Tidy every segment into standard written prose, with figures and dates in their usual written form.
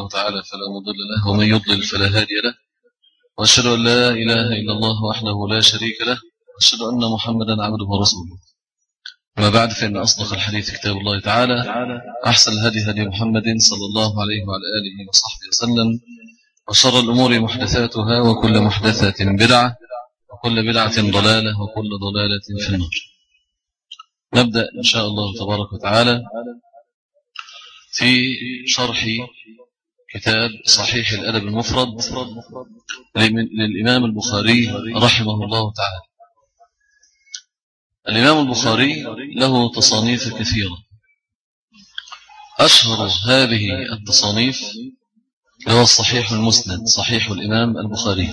تعالى فلا مضل له ومن يضلل فلا هادي له وأشهد أن لا إله إلا الله وحده لا شريك له وأشهد أن محمدا عبده ورسوله. أما بعد فإن أصدق الحديث كتاب الله تعالى أحسن الهدي هدي محمد صلى الله عليه وعلى آله وصحبه وسلم وشر الأمور محدثاتها وكل محدثة بدعة وكل بدعة ضلالة وكل ضلالة في النار. نبدأ إن شاء الله تبارك وتعالى في شرح كتاب صحيح الأدب المفرد للإمام البخاري رحمه الله تعالى. الإمام البخاري له تصانيف كثيرة، أشهر هذه التصانيف هو الصحيح المسند، صحيح الإمام البخاري.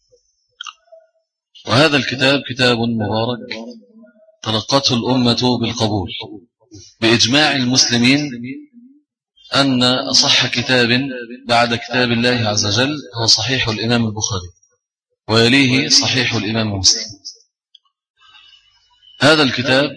وهذا الكتاب كتاب مبارك تلقته الأمة بالقبول بإجماع المسلمين أن أصح كتاب بعد كتاب الله عز وجل هو صحيح الإمام البخاري ويليه صحيح الإمام مسلم. هذا الكتاب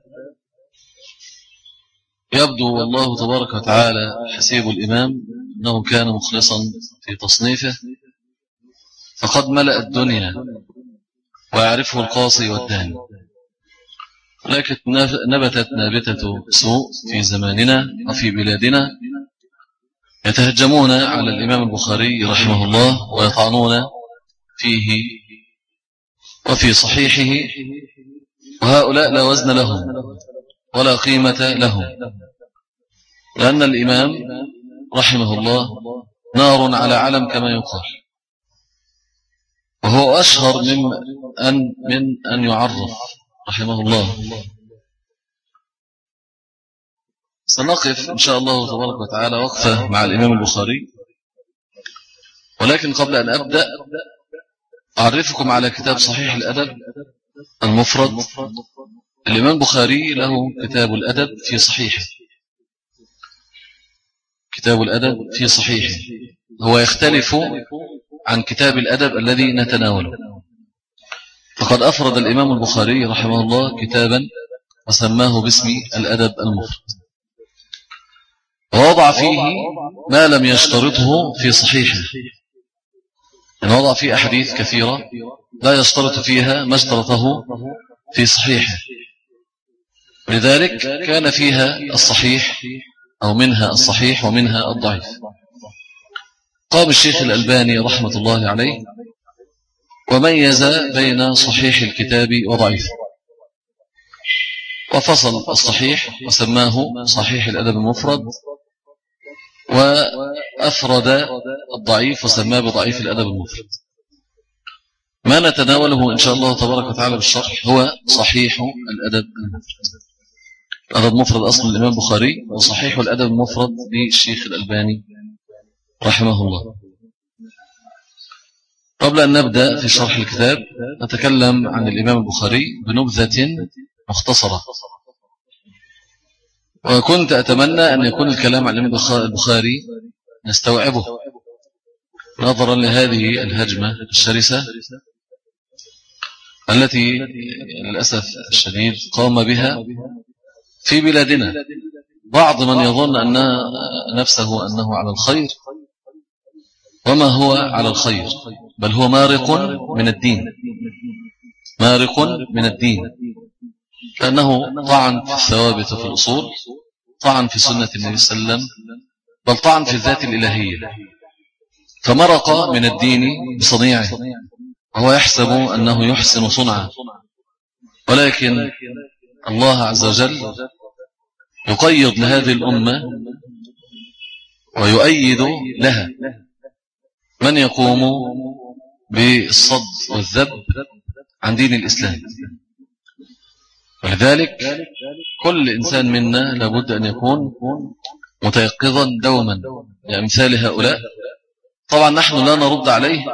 يبدو والله تبارك وتعالى حسيب الإمام أنه كان مخلصا في تصنيفه، فقد ملأ الدنيا ويعرفه القاصي والداني، لكن نبتت نابتة سوء في زماننا وفي بلادنا، يتهجمون على الإمام البخاري رحمه الله ويطعنون فيه وفي صحيحه، وهؤلاء لا وزن لهم ولا قيمة لهم، لأن الإمام رحمه الله نار على علم كما يقال، وهو أشهر من أن يعرف رحمه الله. سنقف إن شاء الله تبارك وتعالى وقفة مع الإمام البخاري، ولكن قبل أن أبدأ أعرفكم على كتاب صحيح الأدب المفرد. الإمام البخاري له كتاب الأدب في صحيحه، كتاب الأدب في صحيحه هو يختلف عن كتاب الأدب الذي نتناوله، فقد أفرد الإمام البخاري رحمه الله كتابا وسماه باسم الأدب المفرد، ووضع فيه ما لم يشترطه في صحيحه، يعني وضع فيه أحاديث كثيرة لا يشترط فيها ما اشترطه في صحيحه، لذلك كان فيها الصحيح أو منها الصحيح ومنها الضعيف. قام الشيخ الألباني رحمة الله عليه وميز بين صحيح الكتاب وضعيف، وفصل الصحيح وسماه صحيح الأدب المفرد، وأفرد الضعيف وسماه بضعيف الأدب المفرد. ما نتناوله إن شاء الله تبارك وتعالى بالشرح هو صحيح الأدب المفرد. الأدب المفرد أصل الإمام البخاري، وصحيح الأدب المفرد للشيخ الألباني رحمه الله. قبل أن نبدأ في شرح الكتاب نتكلم عن الإمام البخاري بنبذة مختصرة، وكنت أتمنى أن يكون الكلام عن الإمام البخاري نستوعبه نظرا لهذه الهجمة الشرسة التي للأسف الشديد قام بها في بلادنا بعض من يظن أن نفسه أنه على الخير، وما هو على الخير، بل هو مارق من الدين، مارق من الدين، لأنه طعن في الثوابت وفي الأصول، طعن في سنة النبي صلى الله عليه وسلم، بل طعن في الذات الإلهية، فمرق من الدين بصنيعه، وهو يحسب أنه يحسن صنعه، ولكن الله عز وجل يقيض لهذه الأمة ويؤيد لها من يقوم بالصد والذب عن دين الإسلام. ولذلك كل إنسان منا لابد أن يكون متيقظا دوما لأمثال هؤلاء. طبعا نحن لا نرد عليه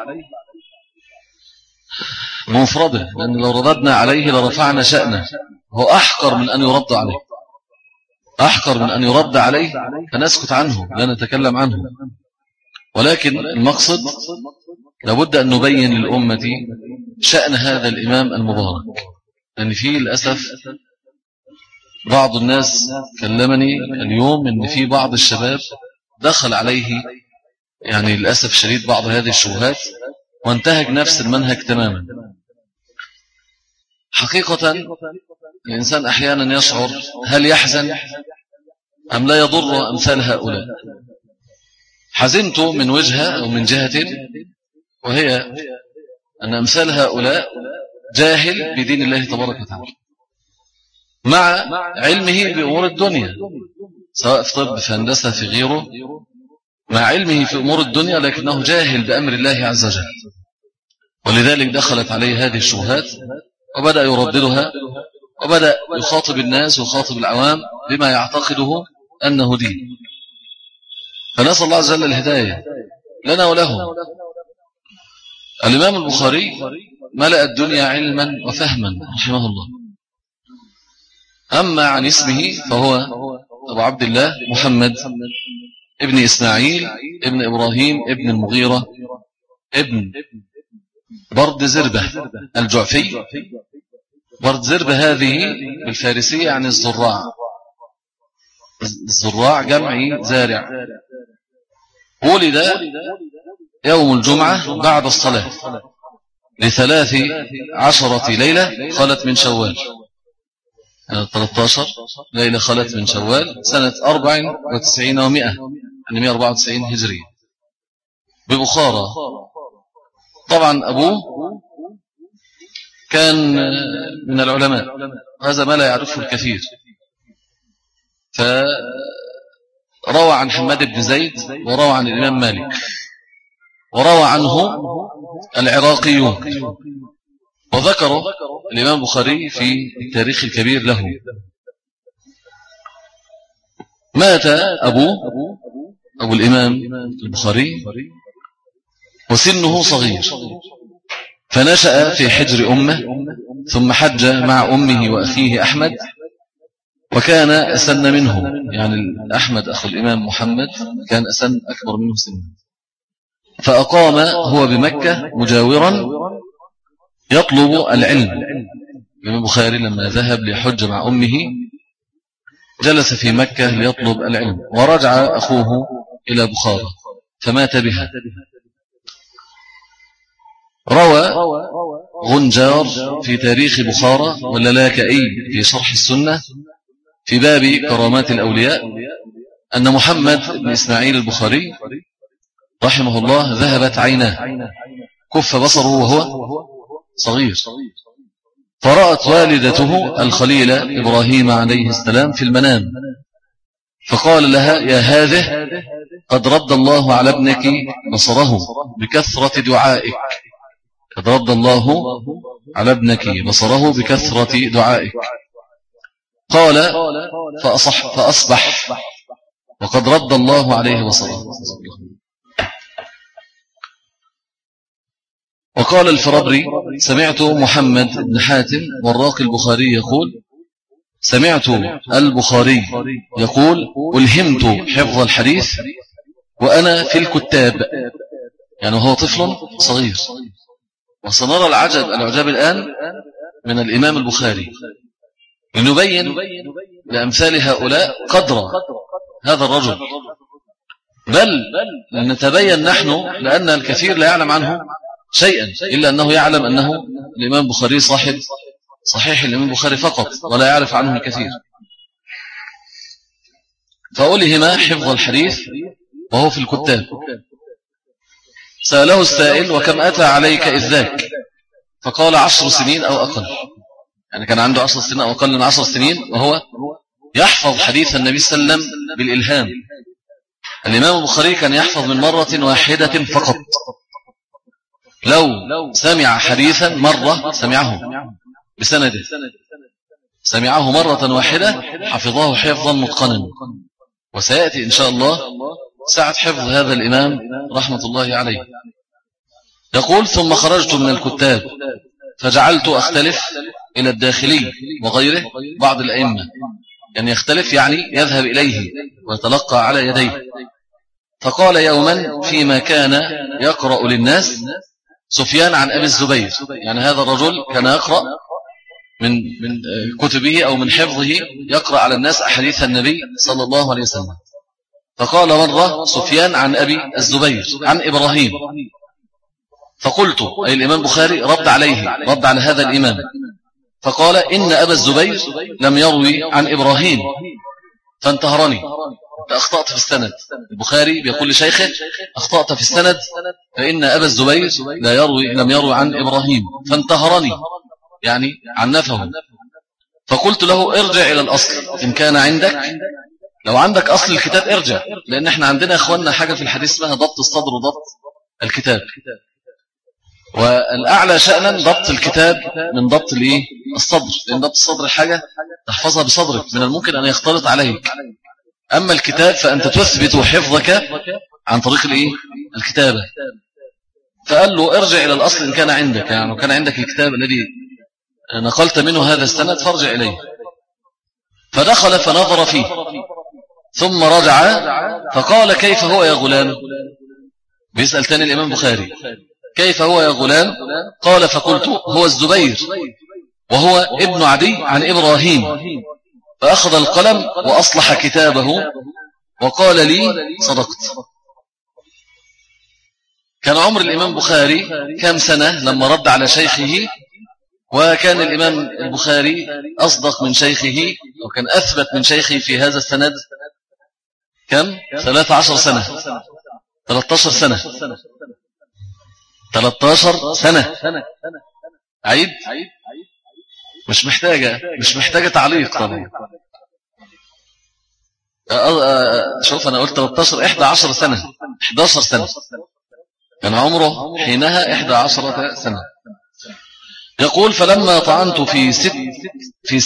بمفرده، لأن لو رددنا عليه لرفعنا شأنه، هو أحقر من أن يرد عليه، أحقر من أن يرد عليه، فنسكت عنه لا نتكلم عنه. ولكن المقصد لابد أن نبين للأمة شأن هذا الإمام المبارك، لأن فيه للأسف بعض الناس كلمني اليوم أن في بعض الشباب دخل عليه يعني للأسف الشديد بعض هذه الشبهات وانتهج نفس المنهج تماما. حقيقة الإنسان أحيانا يشعر هل يحزن أم لا يضر أمثال هؤلاء. حزنت من وجهة أو من جهة، وهي أن أمثال هؤلاء جاهل بدين الله تبارك وتعالى مع علمه بأمور الدنيا، سواء في طب في هندسة في غيره، مع علمه في أمور الدنيا لكنه جاهل بأمر الله عز وجل. ولذلك دخلت عليه هذه الشبهات وبدأ يرددها وبدأ يخاطب الناس ويخاطب العوام بما يعتقده أنه دين. فنسأل الله عز وجل الهداية لنا وله. الإمام البخاري ملأ الدنيا علما وفهما رحمه الله. أما عن اسمه فهو أبو عبد الله محمد ابن إسماعيل ابن إبراهيم ابن المغيرة ابن برد زربة الجعفي. برد زربة هذه بالفارسية عن الزراع، الزراع جمع زارع. ولد يوم الجمعة بعد الصلاة ل13 ليلة خلت من شوال، 13 ليلة خلت من شوال سنة 94 و100، يعني 194 هجرية ببخارى. طبعا أبوه كان من العلماء، هذا ما لا يعرفه الكثير. فروى عن حماد بن زيد وروى عن الإمام مالك وروى عنه العراقيون. وذكر الإمام البخاري في التاريخ الكبير له. مات أبو الإمام البخاري وسنه صغير، فنشأ في حجر أمه، ثم حج مع أمه وأخيه أحمد، وكان أسن منه، يعني أحمد أخو الإمام محمد كان أسن أكبر منه سنا. فأقام هو بمكة مجاورا يطلب العلم. الإمام البخاري لما ذهب ليحج مع أمه جلس في مكة ليطلب العلم، ورجع أخوه إلى بخارى فمات بها. روى غنجار في تاريخ بخارى واللالكائي في شرح السنة في باب كرامات الأولياء أن محمد بن إسماعيل البخاري رحمه الله ذهبت عيناه، كف بصره وهو صغير، فرأت والدته الخليلة إبراهيم عليه السلام في المنام، فقال لها: يا هذه قد رد الله على ابنك بصره بكثرة دعائك. قد رد الله على ابنك بصره بكثرة دعائك. قال: فأصبح وقد رد الله عليه بصره. وقال الفرابري: سمعت محمد بن حاتم وراق البخاري يقول: سمعت البخاري يقول: ألهمت حفظ الحديث وأنا في الكتاب، يعني هو طفل صغير. وسنرى العجب الآن من الإمام البخاري لنبين لأمثال هؤلاء قدر هذا الرجل، بل نتبين نحن لأن الكثير لا يعلم عنه شيئا إلا أنه يعلم أنه الإمام البخاري صاحب صحيح الإمام البخاري فقط، ولا يعرف عنه الكثير. فألهم حفظ الحديث وهو في الكتاب. سأله السائل: وكم أتى عليك إذ ذاك؟ فقال: 10 سنين أو أقل، يعني كان عنده 10 سنين أو أقل من 10 سنين وهو يحفظ حديث النبي صلى الله عليه وسلم بالإلهام. الإمام البخاري كان يحفظ من مرة واحدة فقط، لو سمع حديثا مرة سمعه بسنده، سمعه مرة واحدة حفظه حفظا متقنا. وسيأتي إن شاء الله ساعة حفظ هذا الإمام رحمة الله عليه. يقول: ثم خرجت من الكتاب فجعلت أختلف إلى الداخلي وغيره بعض الأئمة، يعني يختلف يعني يذهب إليه ويتلقى على يديه. فقال يوما فيما كان يقرأ للناس سفيان عن أبي الزبير، يعني هذا الرجل كان يقرأ من كتبه أو من حفظه، يقرأ على الناس أحاديث النبي صلى الله عليه وسلم. فقال مرة سفيان عن أبي الزبير عن إبراهيم، فقلت أي الإمام بخاري رد على هذا الإمام، فقال إن أبا الزبير لم يروي عن إبراهيم فانتهرني. أنت أخطأت في السند. البخاري بيقول لشيخه أخطأت في السند، فإن أبا الزبير لم يروي عن إبراهيم فانتهرني، يعني عنفه. فقلت له ارجع إلى الأصل إن كان عندك، لو عندك أصل الكتاب ارجع، لأن احنا عندنا أخواننا حاجة في الحديث اسمها ضبط الصدر وضبط الكتاب، والأعلى شأنا ضبط الكتاب من ضبط الصدر، لأن ضبط الصدر حاجة تحفظها بصدرك من الممكن أن يختلط عليك، أما الكتاب فأنت تثبت حفظك عن طريق الكتابة. فقال له ارجع إلى الأصل إن كان عندك، يعني كان عندك الكتاب الذي نقلت منه هذا السند فارجع إليه. فدخل فنظر فيه ثم رجع فقال كيف هو يا غلام؟ بيسأل تاني الإمام بخاري كيف هو يا غلام؟ قال فقلت هو الزبير وهو ابن عدي عن إبراهيم. فأخذ القلم وأصلح كتابه وقال لي صدقت. كان عمر الإمام بخاري كم سنة لما رد على شيخه، وكان الإمام البخاري أصدق من شيخه وكان أثبت من شيخه في هذا السند كم؟ 13 سنة 13 سنة عيد مش محتاجة تعليق طبعا. شوف أنا قلت 13 11 سنة كان عمره حينها 11 سنة. يقول فلما طعنت في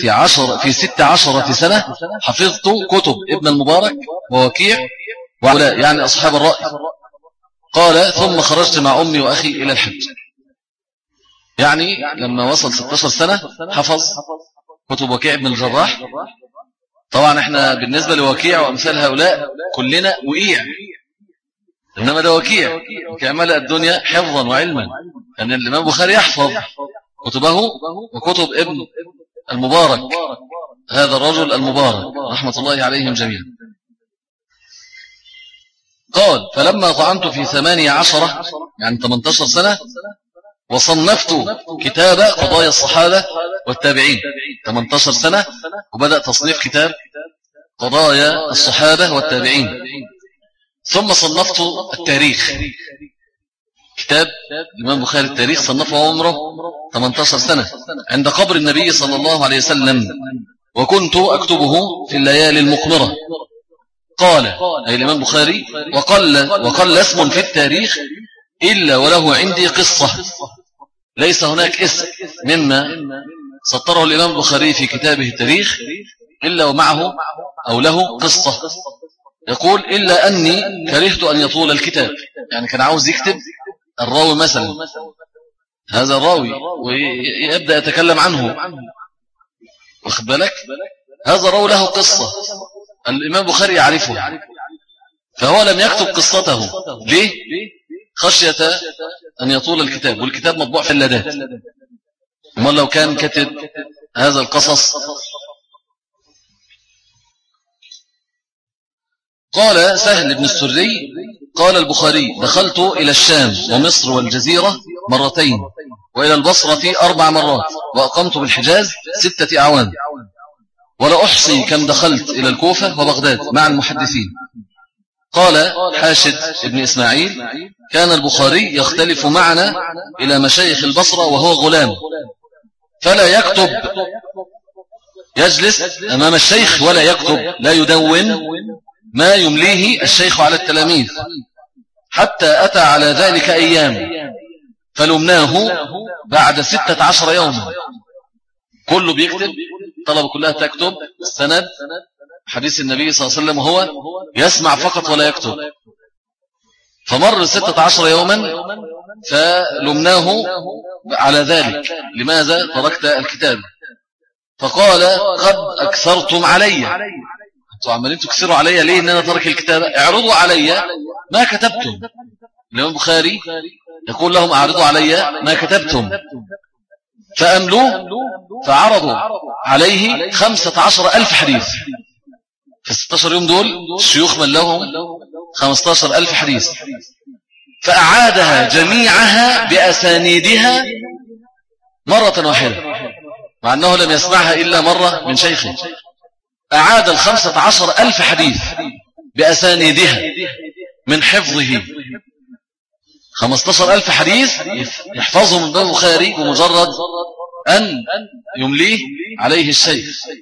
16 سنة حفظت كتب ابن المبارك ووكيع وعلاء، يعني أصحاب الرأي. قال ثم خرجت مع أمي وأخي إلى الحج، يعني لما وصل 16 سنة حفظ كتب وكيع ابن الجراح. طبعا احنا بالنسبة لوكيع وأمثال هؤلاء كلنا وقيع، إنما ده وكيع كملأ الدنيا حفظا وعلما، أن الإمام بخاري يحفظ كتبه وكتب ابن المبارك، هذا الرجل المبارك رحمة الله عليهم جميعا. قال فلما طعنت في 18 يعني 18 سنة وصنفت كتاب قضايا الصحابة والتابعين، 18 سنة وبدأ تصنيف كتاب قضايا الصحابة والتابعين. ثم صنفت التاريخ، كتاب الإمام بخاري التاريخ صنفه عمره 18 سنة عند قبر النبي صلى الله عليه وسلم، وكنت أكتبه في الليالي المقمرة. قال أي الإمام بخاري وقل اسم في التاريخ إلا وله عندي قصة، ليس هناك اسم مما سطره الإمام البخاري في كتابه التاريخ إلا ومعه أو له قصة. يقول إلا أني كرهت أن يطول الكتاب، يعني كان عاوز يكتب الراوي مثلا، هذا الراوي ويبدأ يتكلم عنه، واخد بالك، هذا الراوي له قصة الإمام بخاري يعرفه، فهو لم يكتب قصته. ليه؟ خشية أن يطول الكتاب، والكتاب مطبوع في اللادات. أما لو كان كتب هذا القصص. قال سهل بن السري قال البخاري دخلت إلى الشام ومصر والجزيرة مرتين، وإلى البصرة 4 مرات، وأقمت بالحجاز 6 أعوام، ولا أحصي كم دخلت إلى الكوفة وبغداد مع المحدثين. قال حاشد ابن إسماعيل كان البخاري يختلف معنا إلى مشايخ البصرة وهو غلام، فلا يكتب، يجلس أمام الشيخ ولا يكتب، لا يدون ما يمليه الشيخ على التلاميذ، حتى أتى على ذلك أيام فلمناه بعد 16 يوما. كله بيكتب، طلبة كلها تكتب السند حديث النبي صلى الله عليه وسلم وهو يسمع فقط ولا يكتب. فمر 16 يوما فلمناه على ذلك، لماذا تركت الكتاب؟ فقال قد أكثرتم علي، أنتوا عمالين تكثروا علي ليه إن أنا ترك الكتاب؟ اعرضوا علي ما كتبتم. الإمام البخاري يقول لهم اعرضوا علي ما كتبتم، فأملوا فعرضوا عليه 15,000 حديث، في 16 يوم دول الشيوخ من لهم 15,000 حديث، فأعادها جميعها بأسانيدها مرة واحدة، مع أنه لم يسمعها إلا مرة من شيخه. أعاد 15,000 حديث بأسانيدها من حفظه. 15,000 حديث يحفظه من البخاري بمجرد أن يمليه عليه الشيخ.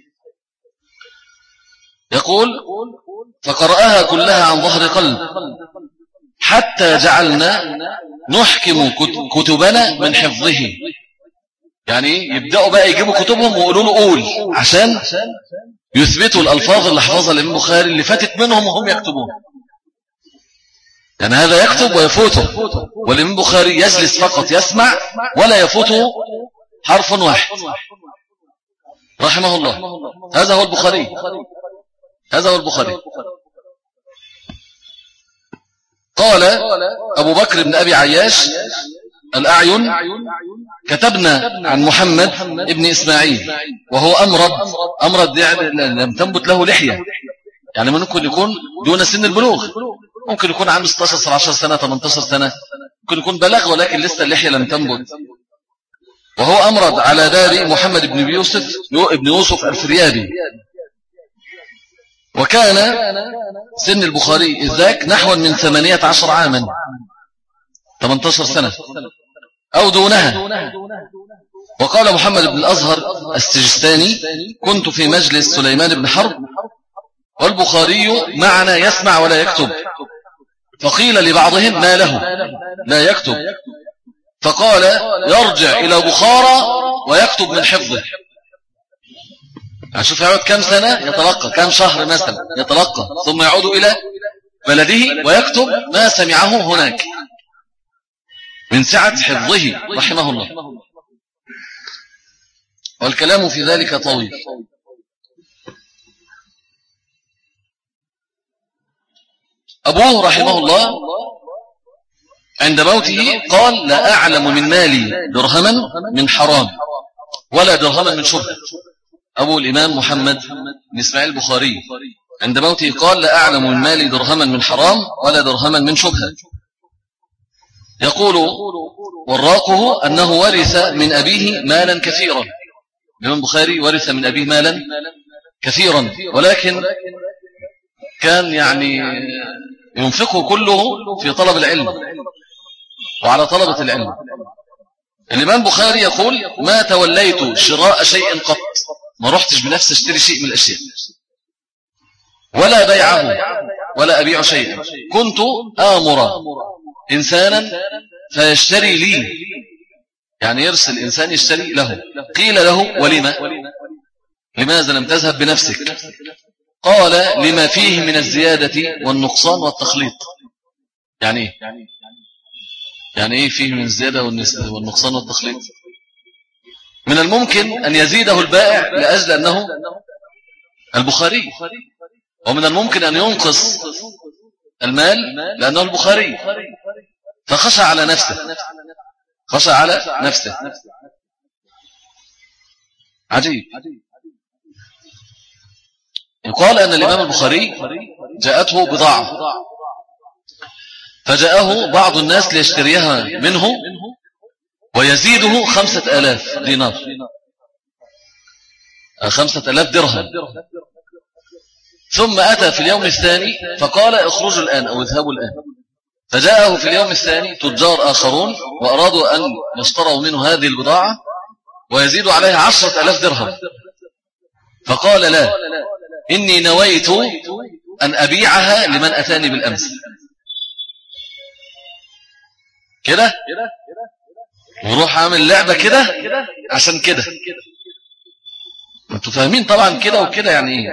يقول: فقرأها كلها عن ظهر قلب حتى جعلنا نحكم كتبنا من حفظه. يعني يبدأوا بقى يجيبوا كتبهم ويقولوا له قول، عشان يثبتوا الألفاظ اللي حفظها الإمام البخاري اللي فاتت منهم وهم يكتبون. يعني هذا يكتب ويفوته، والإمام البخاري يجلس فقط يسمع ولا يفوته حرف واحد رحمه الله. هذا هو البخاري، هذا هو البخاري. قال أبو بكر بن أبي عياش الأعين: كتبنا عن محمد ابن إسماعيل وهو أمرد يعني لم تنبت له لحية، يعني ممكن يكون دون سن البلوغ، ممكن يكون عنده 16 17 سنة 18 سنة، ممكن يكون بلغ ولكن لسه اللحية لم تنبت. وهو أمرد على دار محمد بن يوسف الفريابي. وكان سن البخاري إذ ذاك نحو من 18 عاما، 18 سنة أو دونها. وقال محمد بن الأزهر السجستاني: كنت في مجلس سليمان بن حرب والبخاري معنا يسمع ولا يكتب، فقيل لبعضهم: ما له لا يكتب؟ فقال: يرجع إلى بخارى ويكتب من حفظه. شوف يعود كم سنة يتلقى، كم شهر مثلا يتلقى، ثم يعود إلى بلده ويكتب ما سمعه هناك من سعة حفظه رحمه الله. والكلام في ذلك طويل. أبوه رحمه الله عند موته قال: لا أعلم من مالي درهما من حرام ولا درهما من شبهة. أبو الإمام محمد بن إسماعيل البخاري عند موته قال: لا أعلم من مالي درهما من حرام ولا درهما من شبهة. يقول وراقه أنه ورث من أبيه مالا كثيرا. الإمام البخاري ورث من أبيه مالا كثيرا، ولكن كان يعني ينفقه كله في طلب العلم وعلى طلبة العلم. الإمام البخاري يقول: ما توليت شراء شيء قط، ما رحتش بنفسي اشتري شيء من الأشياء ولا بيعه ولا أبيع شيئا، كنت آمر إنسانا فيشتري لي، يعني يرسل إنسان يشتري له. قيل له: ولما؟ لماذا لم تذهب بنفسك؟ قال: لما فيه من الزيادة والنقصان والتخليط. يعني إيه؟ يعني إيه فيه من الزيادة والنقصان والتخليط؟ من الممكن أن يزيده البائع لأجل أنه البخاري، ومن الممكن أن ينقص المال لأنه البخاري، فخشى على نفسه، خشى على نفسه. عجيب. يقال أن الإمام البخاري جاءته بضاعة، فجاءه بعض الناس ليشتريها منه ويزيده 5,000 دينار، 5,000 درهم. ثم أتى في اليوم الثاني فقال: اخرجوا الآن أو اذهبوا الآن. فجاءه في اليوم الثاني تجار آخرون وأرادوا أن يشتروا منه هذه البضاعة ويزيدوا عليها 10,000 درهم. فقال: لا، إني نويت أن أبيعها لمن أتاني بالأمس. كده وروح عامل لعبة كده عشان كده. انتوا فاهمين طبعا كده وكده يعني ايه.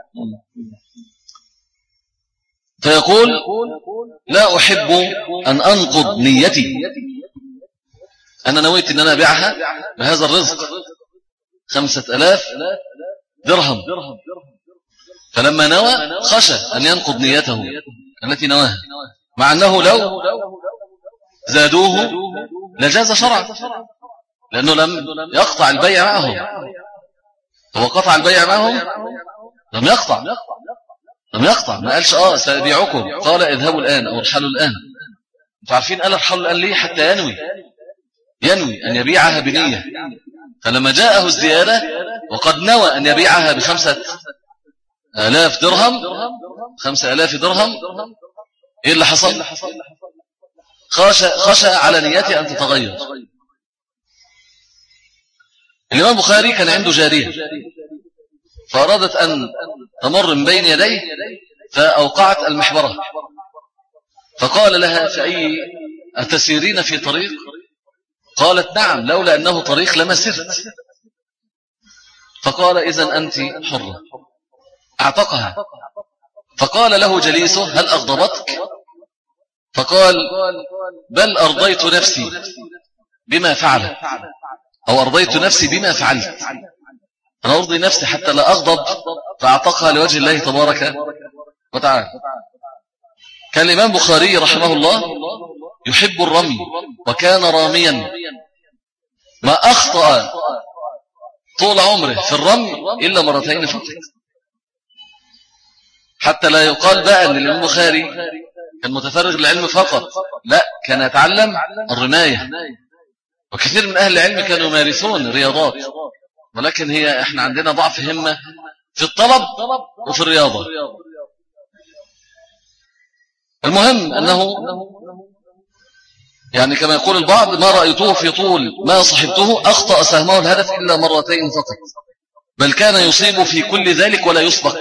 فيقول: لا أحب أن أنقض نيتي، أنا نويت أن أنا أبيعها بهذا الرزق 5,000 درهم. فلما نوى خشى أن ينقض نيته التي نواها، مع أنه لو زادوه لجاز شرعا، لأنه لم يقطع البيع معهم. هو قطع البيع معهم؟ لم يقطع، لم يقطع، ما قالش سأبيعكم، قال اذهبوا الآن أو ارحلوا الآن. انتوا عارفين قال ارحلوا الآن ليه؟ حتى ينوي أن يبيعها بنية. فلما جاءه الزيادة وقد نوى أن يبيعها ب5,000 درهم، 5,000 درهم، إيه اللي حصل؟ خشى على نيته أن تتغير. الإمام البخاري كان عنده جارية فأرادت أن تمر من بين يديه فأوقعت المحبرة، فقال لها: أتسيرين في طريق؟ قالت: نعم، لولا أنه طريق لما سرت. فقال: إذن أنت حرة. اعتقها. فقال له جليسه: هل أغضبتك؟ فقال: بل أرضيت نفسي بما فعلت، أو أرضيت نفسي بما فعلت، أنا أرضي نفسي حتى لا أغضب، فأعتقها لوجه الله تبارك وتعالى. كان الإمام البخاري رحمه الله يحب الرمي وكان راميا، ما أخطأ طول عمره في الرمي إلا مرتين فقط، حتى لا يقال بقى أن الإمام البخاري كان متفرغ للعلم فقط، لا، كان يتعلم الرماية. وكثير من أهل العلم كانوا يمارسون رياضات، ولكن احنا عندنا ضعف همة في الطلب وفي الرياضة. المهم أنه يعني كما يقول البعض: ما رأيته في طول ما صحبته أخطأ سهمه الهدف إلا مرتين فقط، بل كان يصيب في كل ذلك ولا يسبق،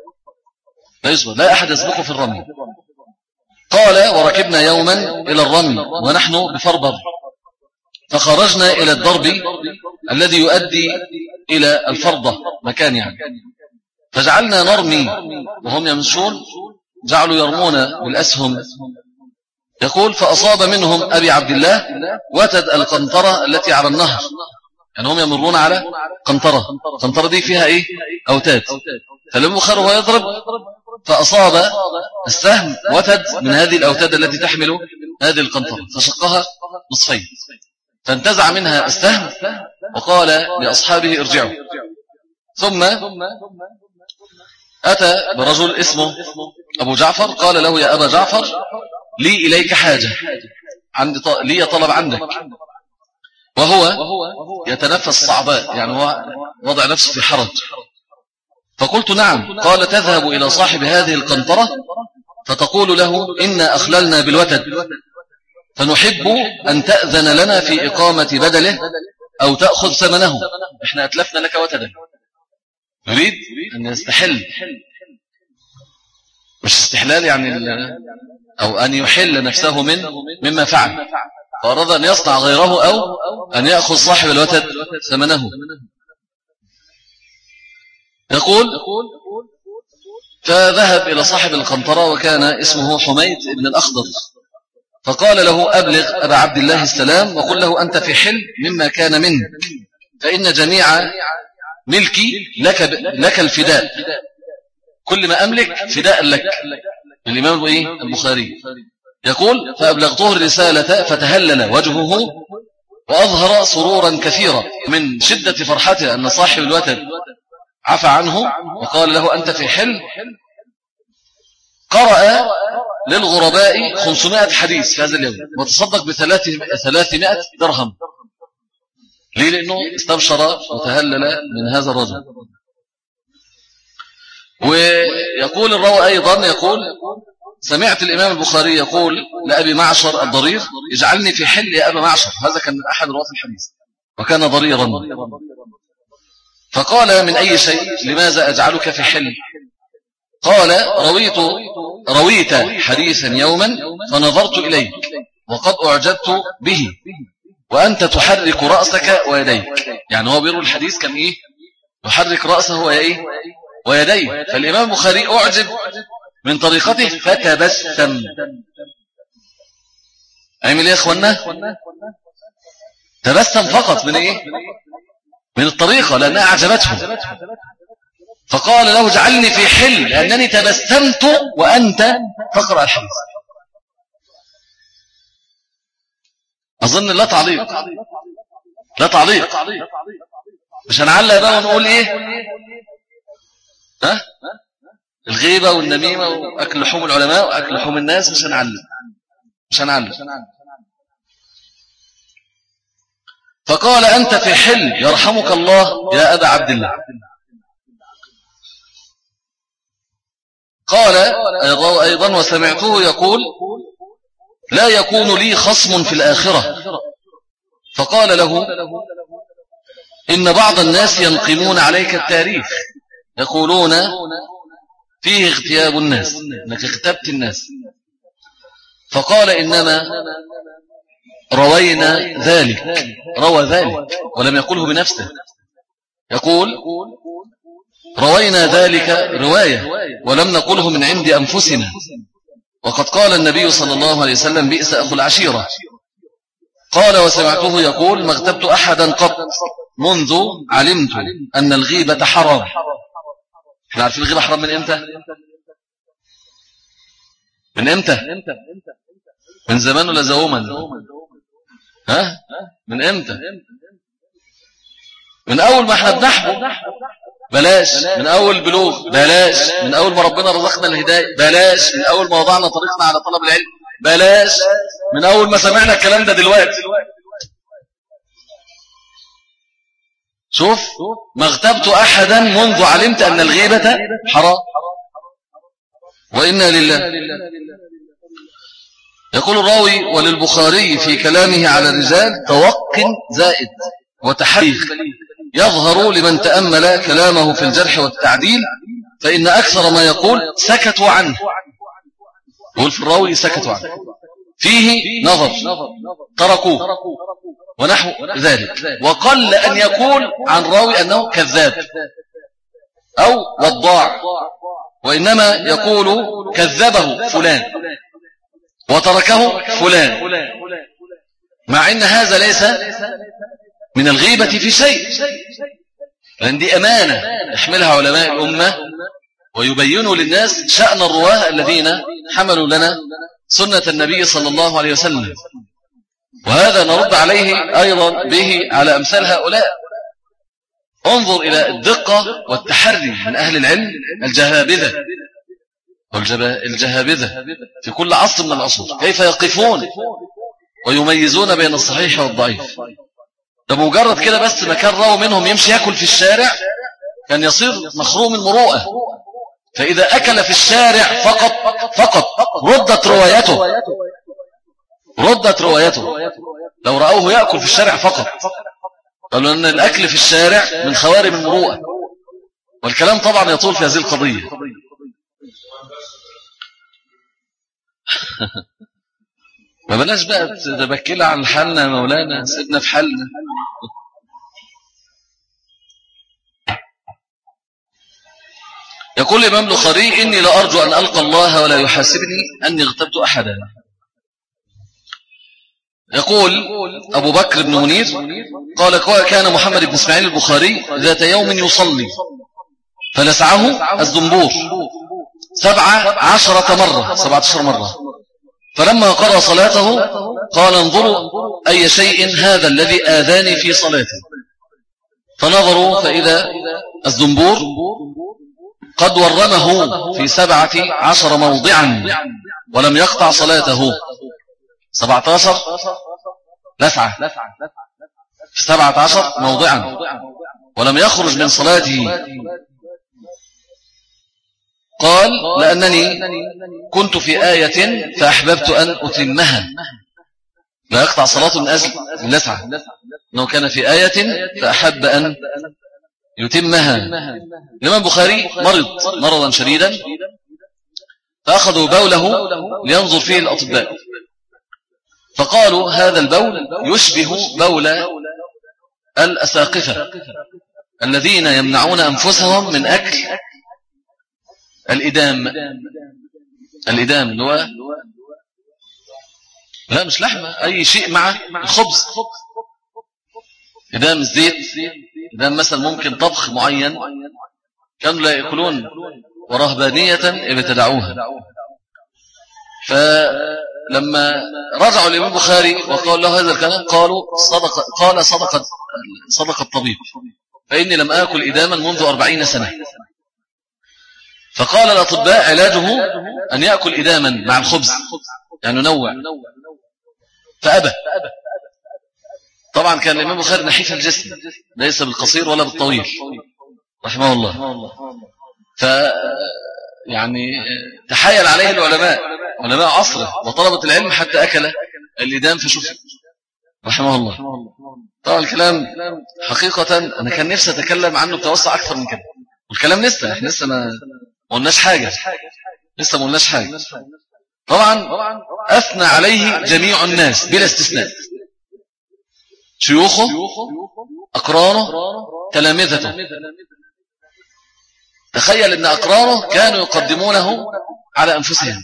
لا أحد يسبقه في الرمي. قال: وركبنا يوما إلى الرمي ونحن بفربر، فخرجنا إلى الضرب الذي يؤدي إلى الفرضة، مكان يعني، فجعلنا نرمي وهم يمشون، جعلوا يرمون بالأسهم. يقول: فأصاب منهم أبي عبد الله وتد القنطرة التي على النهر، يعني هم يمرون على قنطرة، قنطرة دي فيها أوتاد، فلما خروا يضرب فأصاب السهم وتد من هذه الأوتاد التي تحمل هذه القنطرة، فشقها نصفين، فانتزع منها السهم وقال لأصحابه: ارجعوا. ثم أتى برجل اسمه أبو جعفر، قال له: يا أبا جعفر، لي إليك حاجة، لي طلب عندك. وهو يتنفس صعباء، يعني هو وضع نفسه في حرج. فقلت: نعم. قال: تذهب إلى صاحب هذه القنطرة فتقول له: إنا أخللنا بالوتد، فنحب أن تأذن لنا في إقامة بدله أو تأخذ ثمنه، إحنا أتلفنا لك وتدا، نريد أن يستحل، مش استحلال يعني، أو أن يحل نفسه مما فعل، فأراد أن يصنع غيره أو أن يأخذ صاحب الوتد ثمنه. يقول: فذهب إلى صاحب القنطرة وكان اسمه حميد بن الأخضر، فقال له: أبلغ أبا عبد الله السلام وقل له: أنت في حل مما كان منك، فإن جميع ملكي لك الفداء، كل ما أملك فداء لك. الإمام البخاري يقول: فأبلغته الرسالة فتهلل وجهه وأظهر سرورا كثيرا من شدة فرحته أن صاحب الوتد عفى عنه وقال له: أنت في حل. قرأ للغرباء 500 حديث في هذا اليوم، وتصدق ب300 درهم. ليه؟ لأنه استبشر وتهلل من هذا الرجل. ويقول الراوي أيضا، يقول: سمعت الإمام البخاري يقول لأبي معشر الضرير: اجعلني في حل يا أبا معشر. هذا كان من أحد رواة الحديث وكان ضريرا. فقال: من أي شيء؟ لماذا أجعلك في حل؟ قال: رويت حديثا يوما فنظرت إليك وقد أعجبت به وأنت تحرك رأسك ويديك. يعني هو بيروي الحديث كان يحرك رأسه ويديه. فالإمام البخاري أعجب من طريقته فتبسم. عمل يا أخوانا؟ تبسم فقط من الطريقة لأنها أعجبته. فقال له: اجعلني في حل لأنني تبسمت وأنت تقرأ الحديث. أظن لا تعليق، مش هنعلق بقى ونقول ها؟ الغيبة والنميمة وأكل لحوم العلماء وأكل لحوم الناس مش هنعلم. فقال أنت في حل يرحمك الله يا أبا عبد الله. قال أيضا وسمعته يقول لا يكون لي خصم في الآخرة. فقال له إن بعض الناس ينقمون عليك التاريخ يقولون فيه اغتياب الناس أنك اغتبت الناس. فقال إنما روينا ذلك، روى ذلك ولم يقوله بنفسه، يقول روينا ذلك رواية ولم نقله من عند أنفسنا، وقد قال النبي صلى الله عليه وسلم بئس أخو العشيرة. قال وسمعته يقول ما اغتبت أحدا قط منذ علمت أن الغيبة حرام. احنا عارفين الغيبة حرام من امتى؟ من امتى؟ من زمان ولا زوما؟ ها؟ من امتى؟ من اول ما احنا بنحبه بلاش، من اول بلوغ بلاش، من اول ما ربنا رزقنا الهداية بلاش، من اول ما وضعنا طريقنا على طلب العلم بلاش، من اول ما سمعنا الكلام ده دلوقتي. شوف ما اغتبت احدا منذ علمت ان الغيبة حرام. وإنا لله. يقول الراوي وللبخاري في كلامه على الرجال توق زائد وتحريخ يظهر لمن تأمل كلامه في الجرح والتعديل، فإن أكثر ما يقول سكتوا عنه. يقول في الراوي سكتوا عنه فيه نظر تركوه ونحو ذلك. وقل أن يقول عن راوي أنه كذاب أو وضاع، وإنما يقول كذبه فلان وتركه فلان، مع أن هذا ليس من الغيبة في شيء، لأن دي أمانة يحملها علماء الأمة ويبينوا للناس شأن الرواه الذين حملوا لنا سنة النبي صلى الله عليه وسلم. وهذا نرد عليه أيضا به على أمثال هؤلاء. انظر إلى الدقة والتحري من أهل العلم الجهابذة في كل عصر من العصور، كيف يقفون ويميزون بين الصحيح والضعيف. ده مجرد كده بس ما كان راو منهم يمشي يأكل في الشارع كان يصير مخروم المروءة، فإذا أكل في الشارع فقط ردت روايته لو رأوه يأكل في الشارع فقط، قالوا أن الأكل في الشارع من خوارم المروءة. والكلام طبعا يطول في هذه القضية. ما بلاش بقى تبكينا عن حالنا يا مولانا، سيبنا في حالنا. يقول الإمام البخاري إني لأرجو أن ألقى الله ولا يحاسبني أني اغتبت أحدا. يقول أبو بكر بن منير قال كان محمد بن إسماعيل البخاري ذات يوم يصلي فلسعه الزنبور 17 مرة، فلما قرأ صلاته قال انظروا أي شيء هذا الذي آذاني في صلاته، فنظروا فإذا الزنبور قد ورمه في 17 موضعا ولم يقطع صلاته. 17 لسعة في 17 موضعا ولم يخرج من صلاته. قال لأنني كنت في آية فأحببت أن أتمها. لا يقطع صلاته من أجل اللسعة، أنه كان في آية فأحب أن يتمها. الإمام البخاري مرضا شديدا، فأخذوا بوله لينظر فيه الأطباء، فقالوا هذا البول يشبه بول الأساقفة الذين يمنعون أنفسهم من أكل الإدام اللي هو لا مش لحمة، أي شيء مع الخبز، إدام الزيت، إدام مثلا ممكن طبخ معين كانوا لا يأكلون ورهبانية ابتدعوها. فلما رجعوا الإمام البخاري وقال له هذا الكلام قالوا صدق الطبيب، فإني لم آكل إداما منذ 40 سنة. فقال الأطباء علاجه أن يأكل إداما مع الخبز، يعني ينوع، فأبى. طبعا كان الإمام البخاري نحيف الجسم، ليس بالقصير ولا بالطويل رحمه الله، يعني تحايل عليه العلماء، علماء عصره وطلبة العلم، حتى أكل الإدام فشفي رحمه الله. طبعا الكلام حقيقة أنا كان نفسي أتكلم عنه بتوسع أكثر من كده، والكلام لسه إحنا لسه ما قلناش حاجة، لسه ما قلناش حاجة. طبعا أثنى عليه جميع الناس بلا استثناء، شيوخه، أقرانه، تلامذته. تخيل أن أقرانه كانوا يقدمونه على أنفسهم،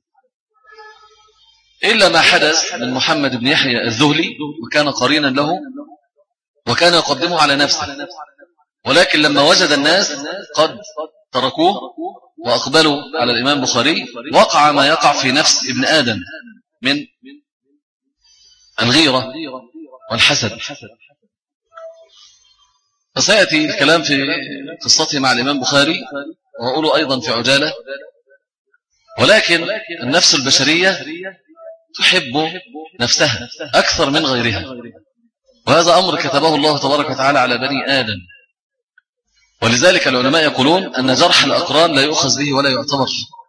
إلا ما حدث من محمد بن يحيى الذهلي، وكان قرينا له وكان يقدمه على نفسه، ولكن لما وجد الناس قد تركوه وأقبلوا على الإمام البخاري، وقع ما يقع في نفس ابن آدم من الغيرة والحسد. فسيأتي الكلام في قصته مع الإمام البخاري، وأقوله أيضا في عجالة. ولكن النفس البشرية تحب نفسها أكثر من غيرها، وهذا أمر كتبه الله تبارك وتعالى على بني آدم. ولذلك العلماء يقولون أن جرح الأقران لا يؤخذ به ولا يعتبر،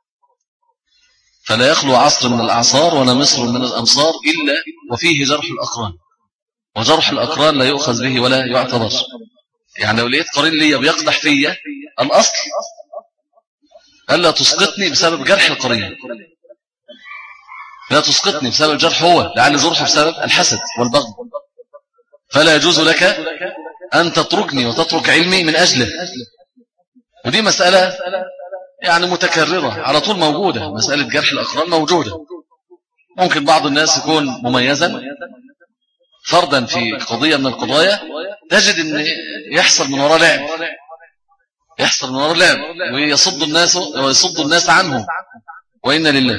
فلا يخلو عصر من الأعصار ولا مصر من الأمصار إلا وفيه جرح الأقران، وجرح الأقران لا يؤخذ به ولا يعتبر. يعني لو لقيت قرين لي بيقدح فيا، الأصل ألا تسقطني بسبب جرح القرين، لا تسقطني بسبب الجرح، هو لعل جرحه بسبب الحسد والبغض، فلا يجوز لك أن تتركني وتترك علمي من أجله. ودي مسألة يعني متكررة على طول موجودة، مسألة جرح الأقران موجودة. ممكن بعض الناس يكون مميزا فردا في قضية من القضايا، تجد أن يحصل من وراء لعب، يحصل من وراء لعب ويصد الناس عنه، وإن لله.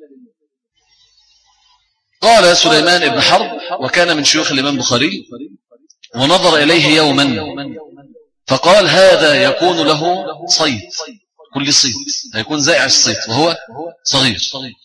قال سليمان بن حرب، وكان من شيوخ الإمام البخاري، ونظر إليه يوما فقال: هذا يكون له صيد، كل صيد هيكون زائع الصيد وهو صغير.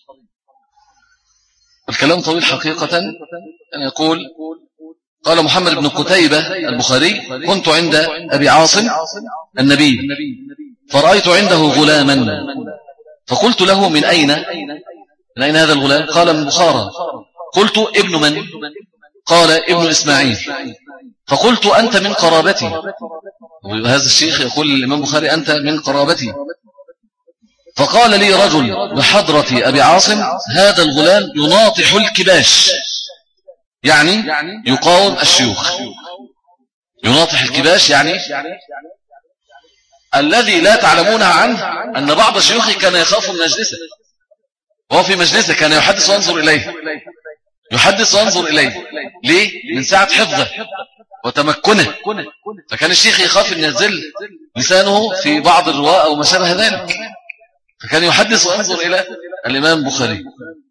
الكلام طويل حقيقة. أن يقول: قال محمد بن قتيبة البخاري: كنت عند أبي عاصم النبي، فرأيت عنده غلاما، فقلت له: من أين هذا الغلام؟ قال: من بخارى. قلت: ابن من؟ قال: ابن إسماعيل. فقلت: أنت من قرابتي. وهذا الشيخ يقول للإمام البخاري: أنت من قرابتي. فقال لي رجل بحضرة أبي عاصم: هذا الغلام يناطح الكباش، يعني يقاوم الشيوخ. يناطح الكباش يعني الذي لا تعلمونها عنه أن بعض الشيوخ كان يخاف من مجلسه، وهو في مجلسه كان يحدث وينظر إليه، يحدث وينظر إليه. ليه؟ من ساعة حفظه وتمكنه، فكان الشيخ يخاف أن ينزل لسانه في بعض الرواء أو ما شابه ذلك، فكان يحدث وينظر إلى الإمام البخاري.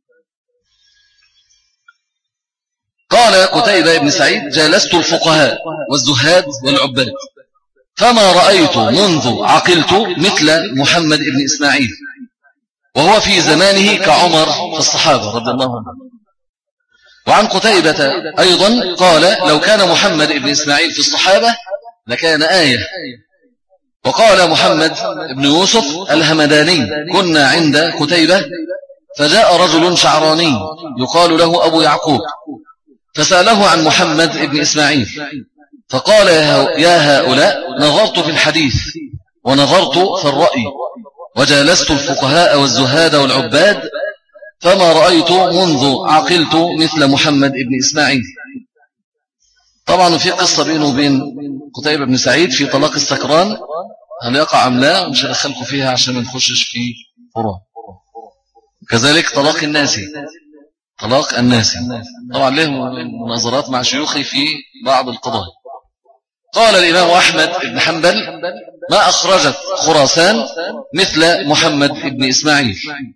قال قتيبة بن سعيد: جالست الفقهاء والزهاد والعباد، فما رأيت منذ عقلت مثل محمد بن إسماعيل، وهو في زمانه كعمر في الصحابة رضي الله عنهم. وعن قتيبة أيضا قال: لو كان محمد بن إسماعيل في الصحابة لكان آية. وقال محمد بن يوسف الهمداني: كنا عند قتيبة، فجاء رجل شعراني يقال له أبو يعقوب، فسأله عن محمد بن إسماعيل، فقال: يا هؤلاء، نظرت في الحديث ونظرت في الرأي، وجالست الفقهاء والزهاد والعباد، فما رأيت منذ عقلت مثل محمد بن إسماعيل. طبعا في قصة بينه وبين قتيبة بن سعيد في طلاق السكران، هل يقع أم لا؟ مش هدخلكم فيها عشان ما نخشش في فروع. كذلك طلاق الناسي، طلاق الناسي طبعا لهم مناظرات مع شيوخي في بعض القضايا. قال الإمام أحمد بن حنبل: ما أخرجت خراسان مثل محمد بن إسماعيل.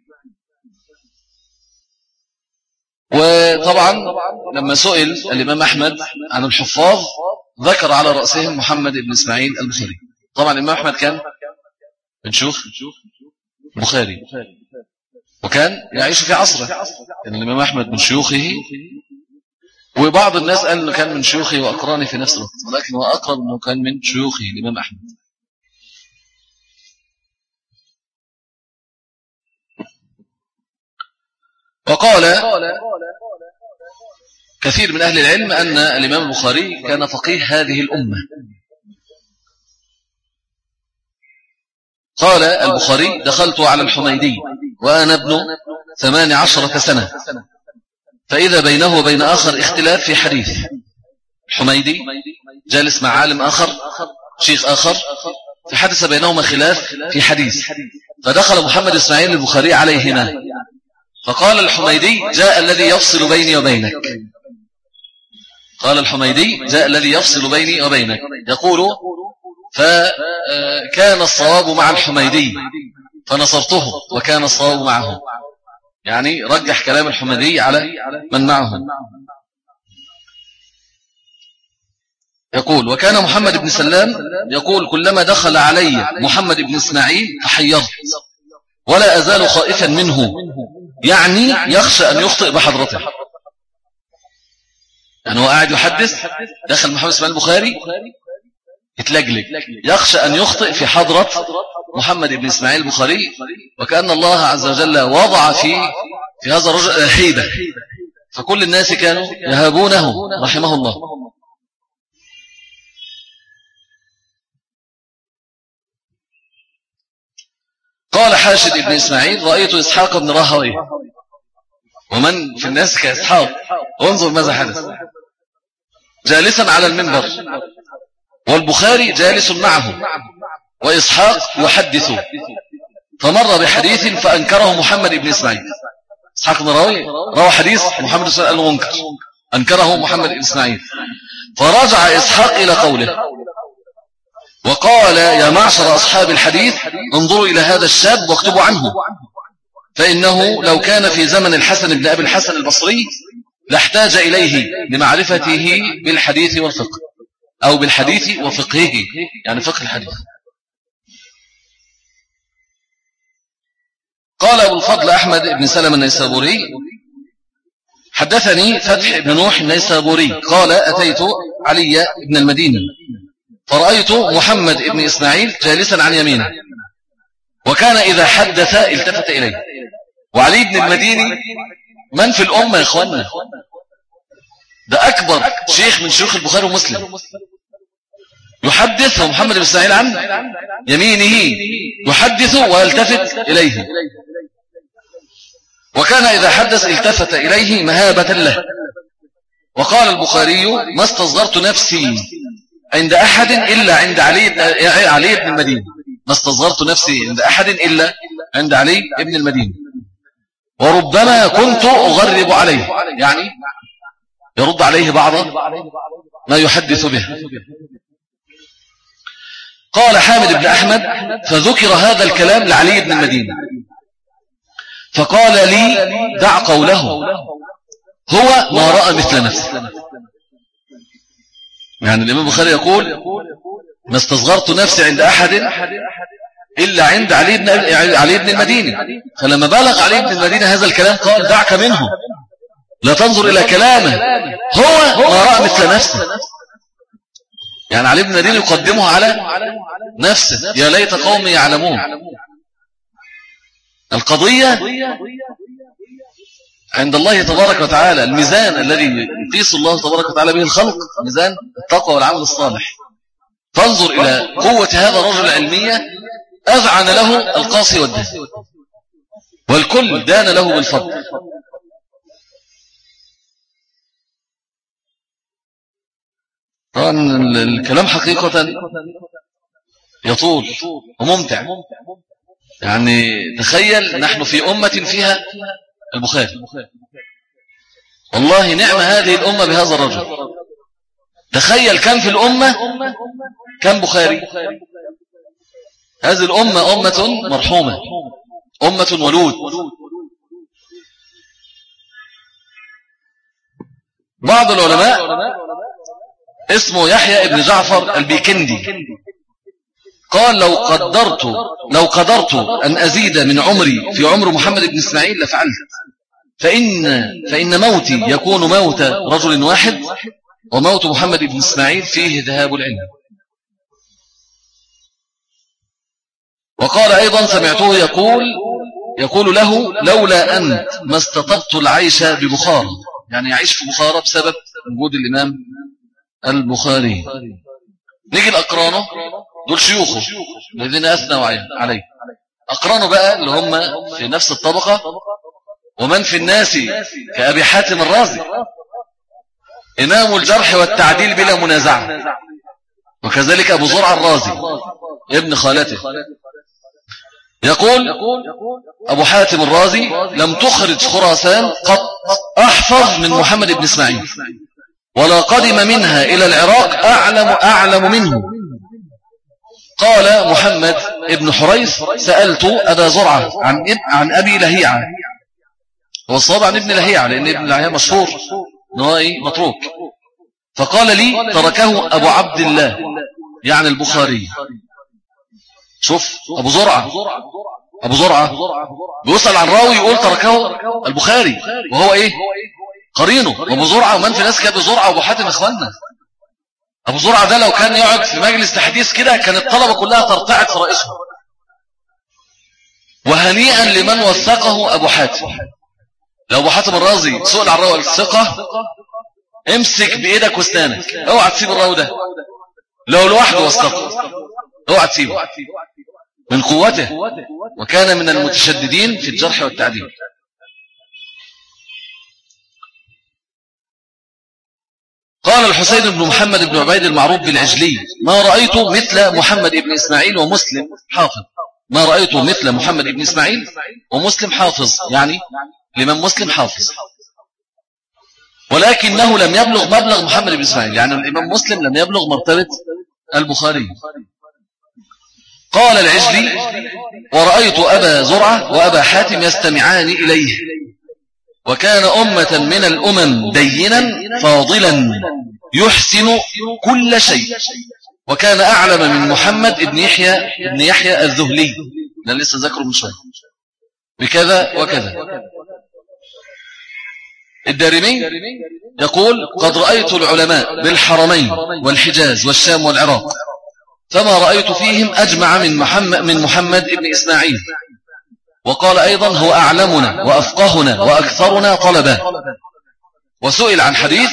وطبعا لما سئل الإمام أحمد عن الحفاظ ذكر على رأسهم محمد بن إسماعيل البخاري. طبعا الإمام أحمد كان من شيوخ البخاري، وكان يعيش في عصره. كان الإمام أحمد من شيوخه، وبعض الناس قال أنه كان من شيوخه وأقرانه في نفس الوقت، ولكن هو أقرب أنه كان من شيوخه الإمام أحمد. وقال كثير من أهل العلم أن الإمام البخاري كان فقيه هذه الأمة. قال البخاري: دخلت على الحميدي وأنا ابن 18 سنة، فإذا بينه وبين آخر اختلاف في حديث. الحميدي جالس مع عالم آخر، شيخ آخر، فحدث بينهما خلاف في حديث، فدخل محمد إسماعيل البخاري عليهما، فقال الحميدي: جاء الذي يفصل بيني وبينك. قال الحميدي: جاء الذي يفصل بيني وبينك. يقول: فكان الصواب مع الحميدي فنصرته وكان الصواب معه، يعني رجح كلام الحميدي على من معه. يقول: وكان محمد بن سلام يقول: كلما دخل علي محمد بن إسماعيل تحيرت ولا أزال خائفا منه، يعني يخشى أن يخطئ بحضرته. يعني هو قاعد يحدث، دخل محمد إسماعيل البخاري اتلجلج، يخشى أن يخطئ في حضرة محمد بن إسماعيل البخاري، وكأن الله عز وجل وضع في هذا الرجل هيبة، فكل الناس كانوا يهابونه رحمه الله. قال حاشد بن إسماعيل: رأيت إسحاق بن راهويه. ومن في الناس كإسحاق؟ وانظر ماذا حدث: جالسا على المنبر والبخاري جالس معه وإسحاق يحدث، فمر بحديث فأنكره محمد بن إسماعيل. إسحاق بن راهويه روى حديث، محمد بن إسماعيل المنكر أنكره محمد بن إسماعيل، فرجع إسحاق إلى قوله وقال: يا معشر أصحاب الحديث، انظروا إلى هذا الشاب واكتبوا عنه، فإنه لو كان في زمن الحسن بن أبي الحسن البصري لاحتاج إليه لمعرفته بالحديث والفقه، أو بالحديث وفقهه، يعني فقه الحديث. قال أبو الفضل أحمد بن سلمة النيسابوري: حدثني فتح بن نوح النيسابوري قال: أتيت علي بن المدينة فرأيت محمد بن إسماعيل جالسا عن يمينه، وكان إذا حدث التفت إليه. وعلي بن المديني من في الأمة يا إخواننا؟ ده أكبر شيخ من شيوخ البخاري ومسلم، يحدث ومحمد بن إسماعيل عن يمينه يحدث ويلتفت إليه، وكان إذا حدث التفت إليه مهابة له. وقال البخاري: ما استصغرت نفسي عند أحد إلا عند علي بن المدينة. ما استصغرت نفسي عند أحد إلا عند علي بن المدينة، وربما كنت أغرب عليه، يعني يرد عليه بعض ما يحدث به. قال حامد بن أحمد: فذكر هذا الكلام لعلي بن المدينة، فقال لي: دع قوله، هو ما رأى مثل نفسه. يعني الإمام البخاري يقول: ما استصغرت نفسي عند أحد إلا عند علي بن المدينة. فلما بلغ علي بن المدينة هذا الكلام قال: دعك منه، لا تنظر إلى كلامه، هو ما رأى مثل نفسه. يعني علي بن المدينة يقدمه على نفسه. يا ليت قومي يعلمون. القضية عند الله تبارك وتعالى، الميزان الذي يقيس الله تبارك وتعالى به الخلق ميزان التقوى والعمل الصالح. فانظر إلى قوة هذا الرجل العلمية، أذعن له القاصي والدان، والكل دان له بالفضل. طبعا الكلام حقيقة يطول وممتع. يعني تخيل نحن في أمة فيها البخاري، والله نعم هذه الأمة بهذا الرجل. تخيل كم في الأمة، كم بخاري. هذه الأمة أمة مرحومة، أمة ولود. بعض العلماء اسمه يحيى ابن جعفر البيكندي قال لو قدرت أن أزيد من عمري في عمر محمد بن إسماعيل لفعلت، فإن موتي يكون موت رجل واحد، وموت محمد بن إسماعيل فيه ذهاب العلم. وقال أيضا سمعته يقول له لولا أنت ما استطبت العيش ببخارى، يعني يعيش في بخارى بسبب وجود الإمام البخاري. نيجي الأقرانه دول شيوخه الذين أثنوا عليه. أقرانه بقى اللي هم في نفس الطبقة ومن في الناس كأبي حاتم الرازي، إمام الجرح والتعديل بلا منازعة، وكذلك أبو زرع الرازي ابن خالته. يقول أبو حاتم الرازي لم تخرج خراسان قط أحفظ من محمد بن إسماعيل، ولا قدم منها إلى العراق أعلم منه. قال محمد بن حريث سألت أبا زرعة عن أبي لهيعة، هو الصواب عن ابن لهيعة لأن ابن لهيعة مشهور نوائي متروك، فقال لي تركه أبو عبد الله يعني البخاري. شوف أبو زرعة بيوصل عن راوي يقول تركه البخاري، وهو إيه قرينه. وأبو زرعة ومن في ناس كأبو زرعة وأبو حاتم إخواننا. أبو زرعة ده لو كان يقعد في مجلس تحديث كده كانت الطلبة كلها ترتعد في رئيسه. وهنيئا لمن وثقه أبو حاتم. لو أبو حاتم الرازي سئل عن راوي الثقة امسك بإيدك واسنانك، اوعى تسيب الراوي ده لو لوحده وثقه، اوعى تسيبه من قوته، وكان من المتشددين في الجرح والتعديل. قال الحسين بن محمد بن عبيد المعروف بالعجلي ما رأيت مثل محمد بن إسماعيل ومسلم حافظ، ما رأيت مثل محمد بن إسماعيل ومسلم حافظ، يعني الإمام مسلم حافظ، ولكنه لم يبلغ مبلغ محمد بن إسماعيل، يعني الإمام مسلم لم يبلغ مرتبة البخاري. قال العجلي ورأيت أبا زرعة وأبا حاتم يستمعان إليه، وكان أمة من الأمم دينا فاضلا يحسن كل شيء، وكان أعلم من محمد ابن يحيى الذهلي، أنا لسه ذكره من شوية، بكذا وكذا. الدارمي يقول قد رأيت العلماء بالحرمين والحجاز والشام والعراق، فما رأيت فيهم أجمع من محمد ابن إسماعيل. وقال أيضا هو أعلمنا وأفقهنا وأكثرنا طلبا. وسئل عن حديث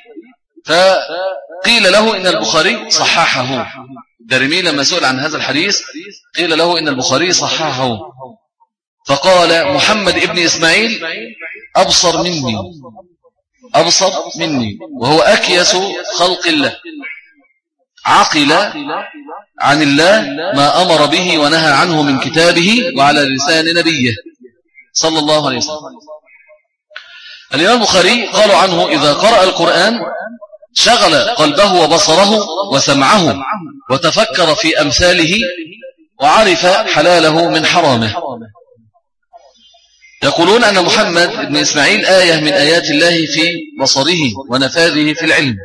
فقيل له إن البخاري صححه. الدارمي لما سئل عن هذا الحديث قيل له إن البخاري صححه، فقال محمد ابن إسماعيل أبصر مني وهو أكيس خلق الله، عقل عن الله ما أمر به ونهى عنه من كتابه وعلى لسان نبيه صلى الله عليه وسلم. الإمام البخاري قالوا عنه إذا قرأ القرآن شغل قلبه وبصره وسمعه وتفكر في أمثاله وعرف حلاله من حرامه. يقولون أن محمد بن إسماعيل آية من آيات الله في بصره ونفاذه في العلم.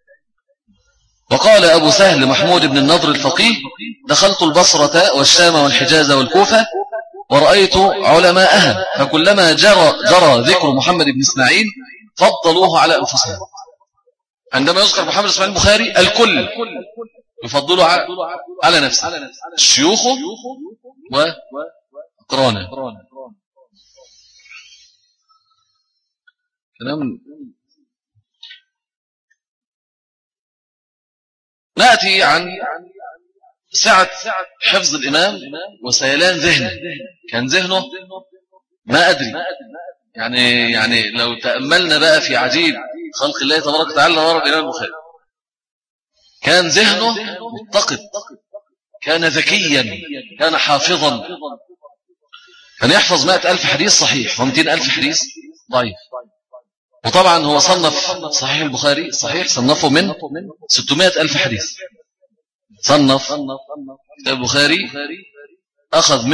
وقال أبو سهل محمود بن النضر الفقيه دخلت البصرة والشام والحجاز والكوفة ورأيت علماءها، فكلما جرى ذكر محمد بن إسماعيل فضلوه على أنفسهم. عندما يذكر محمد بن إسماعيل البخاري الكل يفضله على نفسه، شيوخه وأقرانه. نأتي عن سعة حفظ الإمام وسيلان ذهنه. كان ذهنه ما أدري، يعني لو تأملنا بقى في عجيب خلق الله تبارك وتعالى نرى الإمام البخاري كان ذهنه متقد، كان ذكيا، كان حافظا، كان يحفظ 100,000 حديث صحيح و200,000 حديث ضعيف. وطبعا هو صنف صحيح البخاري صحيح صنفه من 600,000 حديث. صنف كتاب البخاري أخذ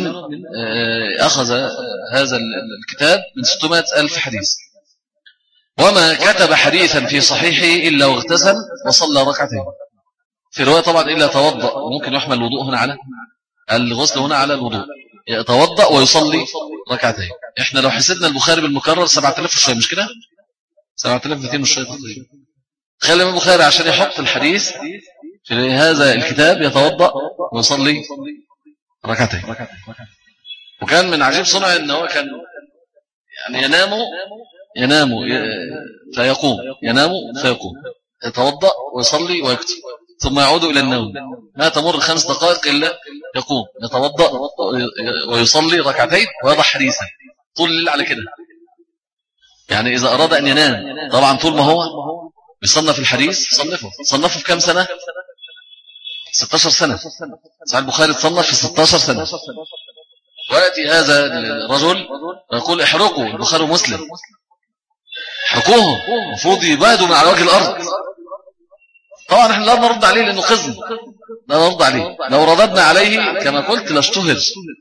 هذا الكتاب من 600,000 حديث، وما كتب حديثا في صحيحه إلا واغتسل وصلى ركعتين. في رواية طبعا إلا يتوضأ، وممكن يحمل الوضوء هنا على الغسل هنا على الوضوء، يتوضأ ويصلي ركعتين. احنا لو حسبنا البخاري بالمكرر 7000 وشوية، مش كده؟ 7200 وشوية تقريبا. خلي الإمام البخاري عشان يحط الحديث في هذا الكتاب يتوضأ ويصلي ركعتين. وكان من عجيب صنعه ان هو كان يعني ينام فيقوم، ينام فيقوم، يتوضأ ويصلي ويكتب، ثم يعود إلى النوم. ما تمر 5 دقائق إلا يقوم يتوضأ ويصلي ركعتين ويضع حديثا طول الليل على كده. يعني إذا أراد أن ينام طبعا طول ما هو بيصنف الحديث صنفه في كم سنة؟ 16 سنة. صحيح البخاري تصنف في 16 سنة. ويأتي هذا الرجل ويقول احرقوا البخاري ومسلم، احرقوهم، المفروض يبادوا من على وجه الأرض. طبعا احنا لا نرد عليه لأنه قزم، لا نرد عليه. لو رددنا عليه كما قلت لاشتهر.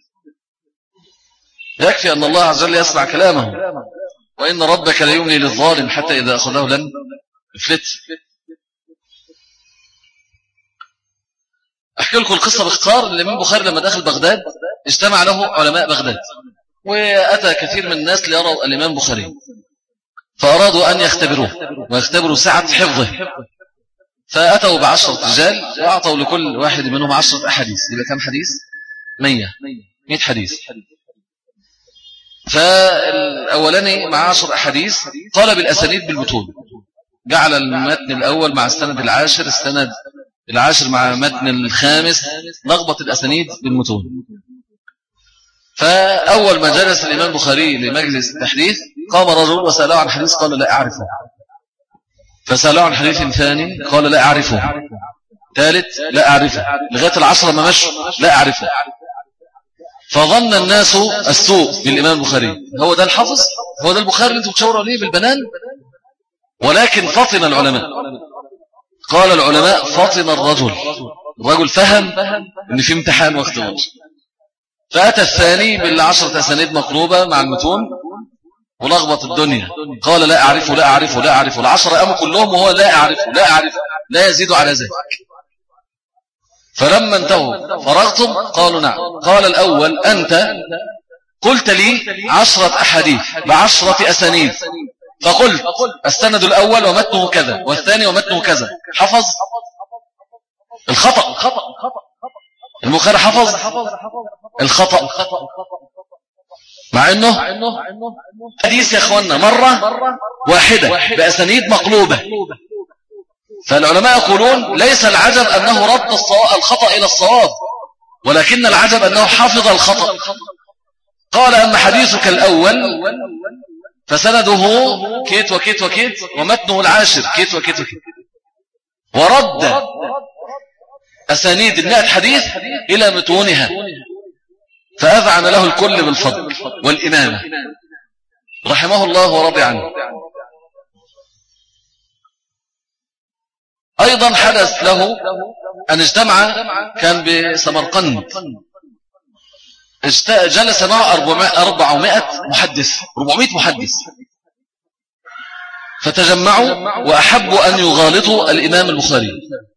يكفي أن الله عز وجل يسمع كلامه، وإن ربك لا يملي للظالم حتى إذا أخذه لن يفلت. أحكي لكم القصة باختصار. الإمام البخاري لما دخل بغداد اجتمع له علماء بغداد، وأتى كثير من الناس ليروا الإمام البخاري، فأرادوا أن يختبروه ويختبروا سعة حفظه. فأتوا ب10 رجال وأعطوا لكل واحد منهم 10 أحاديث. يبقى كم حديث؟ 100 حديث. فالأولاني مع 10 أحاديث قال بالأسانيد بالمتون، جعل المتن الأول مع السند العاشر، السند العاشر مع متن الخامس، لخبط الأسانيد بالمتون. فأول ما جلس الإمام البخاري لمجلس التحديث قام رجل وسأله عن حديث قال لا أعرفه، فسأله عن حديث ثاني قال لا أعرفه، ثالث لا أعرفه، لغاية 10 ما مشوا لا أعرفه. فظن الناس السوء بالإمام البخاري، هو ده الحافظ، هو ده البخاري اللي انتم بتشاوروا عليه بالبنان. ولكن فطن العلماء، قال العلماء فطن الرجل فهم ان في امتحان واختبار. فأتى الثاني بال10 أسانيد مقلوبة مع المتون ولخبط الدنيا، قال لا أعرفه لا أعرفه لا أعرفه. 10 قاموا كلهم وهو لا أعرفه لا أعرفه، لا يزيد على ذلك. فلما انتهوا فرغتم قالوا نعم. قال الأول أنت قلت لي 10 أحاديث ب10 أسانيد، فقلت السند الأول ومتنه كذا والثاني ومتنه كذا، حفظ الخطأ. البخاري حفظ الخطأ، مع أنه حديث يا أخوانا مرة واحدة بأسانيد مقلوبة. فالعلماء يقولون ليس العجب أنه رد الخطأ إلى الصواب، ولكن العجب أنه حفظ الخطأ. قال أما حديثك الأول فسنده كيت وكيت وكيت ومتنه العاشر كيت وكيت وكيت، ورد أسانيد 100 حديث إلى متونها، فأذعن له الكل بالفضل والإمامة رحمه الله ورضي عنه. أيضا حدث له أن اجتمع، كان بسمرقند، جلس معه 400 محدث، 400 محدث، فتجمعوا وأحبوا أن يغالطوا الإمام البخاري،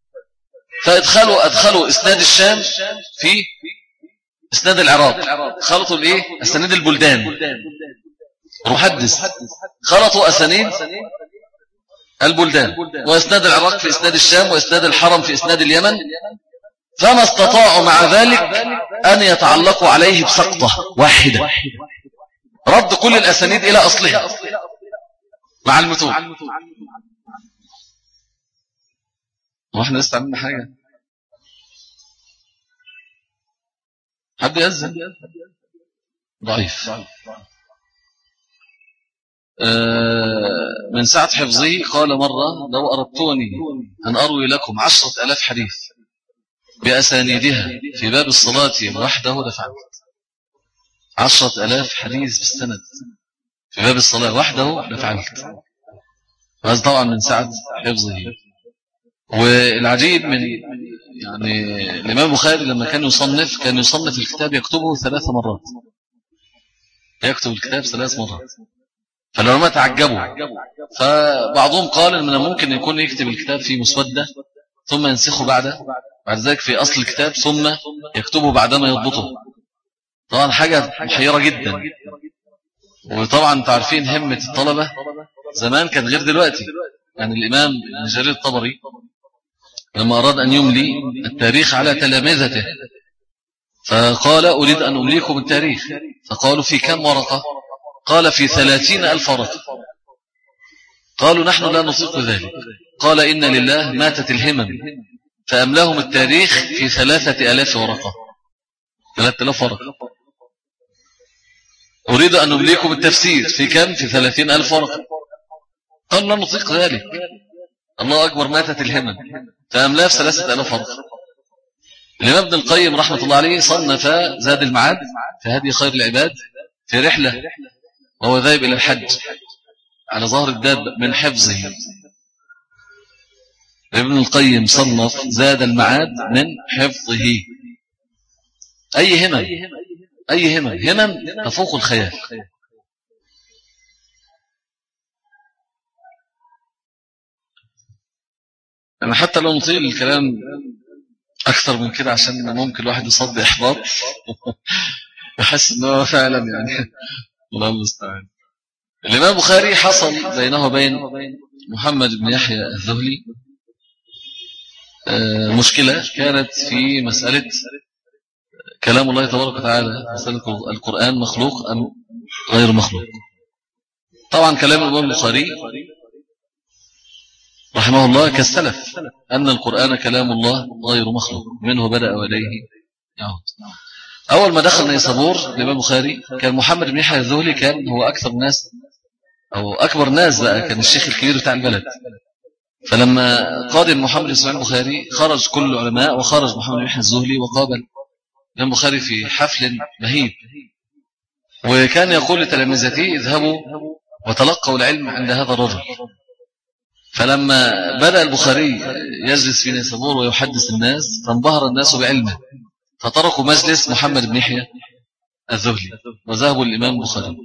فأدخلوا إسناد الشام في إسناد العراق، خلطوا الإيه؟ أسانيد البلدان. محدث خلطوا أسانيد البلدان، وإسناد العراق في إسناد الشام، وإسناد الحرم في إسناد اليمن، فما استطاعوا مع ذلك أن يتعلقوا عليه بسقطة واحدة، رد كل الأسانيد إلى أصلها مع المتون. واحنا نستعملنا حاجة، حد يأذن ضعيف. من سعة حفظه قال مرة لو أردتوني أن أروي لكم 10,000 حديث بأسانيدها في باب الصلاة وحده لفعلت. 10,000 حديث بالسند في باب الصلاة وحده لفعلت. هذا طبعا من سعة حفظه. والعجيب من يعني الإمام البخاري لما كان يصنف الكتاب يكتبه 3 مرات، يكتب الكتاب 3 مرات. فالعلماء تعجبوا، فبعضهم قال إن من ممكن يكون يكتب الكتاب في مسودة ثم ينسخه بعد ذلك في أصل الكتاب ثم يكتبه بعدما يضبطه. طبعا حاجة محيرة جدا. وطبعا تعرفين همة الطلبة زمان كان غير دلوقتي. يعني الإمام ابن جرير الطبري لما أراد أن يملي التاريخ على تلامذته فقال أريد أن أمليكم التاريخ. فقالوا في كم ورقة؟ قال في 30,000 ورقة. قالوا نحن لا نطيق ذلك. قال إن لله ماتت الهمم فأملاهم التاريخ في 3,000 ورقة. 3,000 ورقة. أريد أن أمليكم التفسير في كم؟ في 30,000 ورقة. قالوا لا نطيق ذلك. الله أكبر، ماتت الهمم فأملاه في 3,000 ورقة. الإمام ابن القيم رحمة الله عليه صنف زاد المعاد في هدي خير العباد في رحلة وهو ذاهب إلى الحج على ظهر الداب من حفظه. ابن القيم صنف زاد المعاد من حفظه. أي همم تفوق الخيال. أنا حتى لو نطيل الكلام أكثر من كده عشان ممكن الواحد يصاب بإحباط يحس أنه فعلا يعني الله المستعان. الإمام البخاري حصل بينه وبين محمد بن يحيى الذهلي مشكلة كانت في مسألة كلام الله تبارك وتعالى، مسألة القرآن مخلوق أم غير مخلوق. طبعا كلام الإمام البخاري رحمه الله كالسلف أن القرآن كلام الله غير مخلوق، منه بدأ وإليه يعود. أول ما دخل نيسابور الإمام البخاري كان محمد بن يحيى الذهلي كان هو أكثر الناس أو أكبر ناس بقى، كان الشيخ الكبير بتاع البلد. فلما قادم محمد بن إسماعيل البخاري خرج كل العلماء وخرج محمد بن يحيى الذهلي وقابل الإمام البخاري في حفل مهيب، وكان يقول لتلامذته اذهبوا وتلقوا العلم عند هذا الرجل. فلما بدأ البخاري يجلس في نيسابور ويحدث الناس فانبهر الناس بعلمه، فتركوا مجلس محمد بن يحيى الذهلي وذهبوا للإمام البخاري.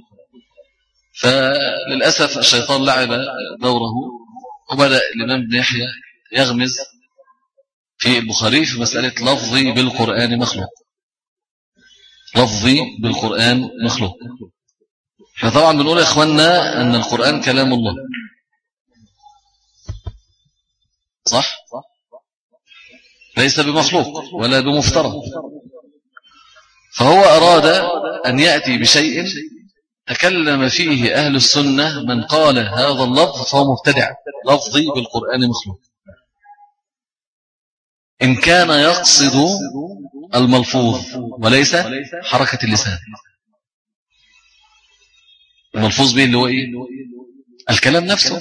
فللأسف الشيطان لعب دوره وبدأ الإمام بن يحيى يغمز في البخاري في مسألة لفظي بالقرآن مخلوق. لفظي بالقرآن مخلوق. احنا طبعا بنقول يا إخواننا أن القرآن كلام الله، صح؟ ليس بمخلوق ولا بمفترض. فهو أراد أن يأتي بشيء تكلم فيه أهل السنة من قال هذا اللفظ فهو مبتدع. لفظي بالقرآن مخلوق إن كان يقصد الملفوظ وليس حركة اللسان. الملفوظ به اللي هو إيه؟ الكلام نفسه.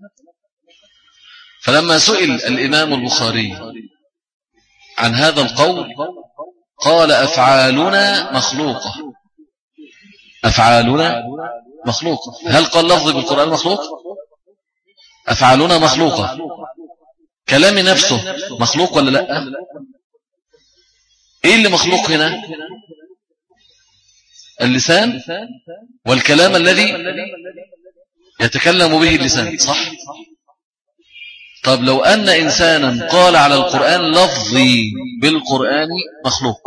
فلما سئل الإمام البخاري عن هذا القول قال أفعالنا مخلوقة. أفعالنا مخلوقة. هل قال لفظ بالقرآن مخلوق؟ أفعالنا مخلوقة. كلامي نفسه مخلوق ولا لا؟ إيه اللي مخلوق هنا؟ اللسان والكلام الذي يتكلم به اللسان، صح؟ طب لو أن إنسانا قال على القرآن لفظي بالقرآن مخلوق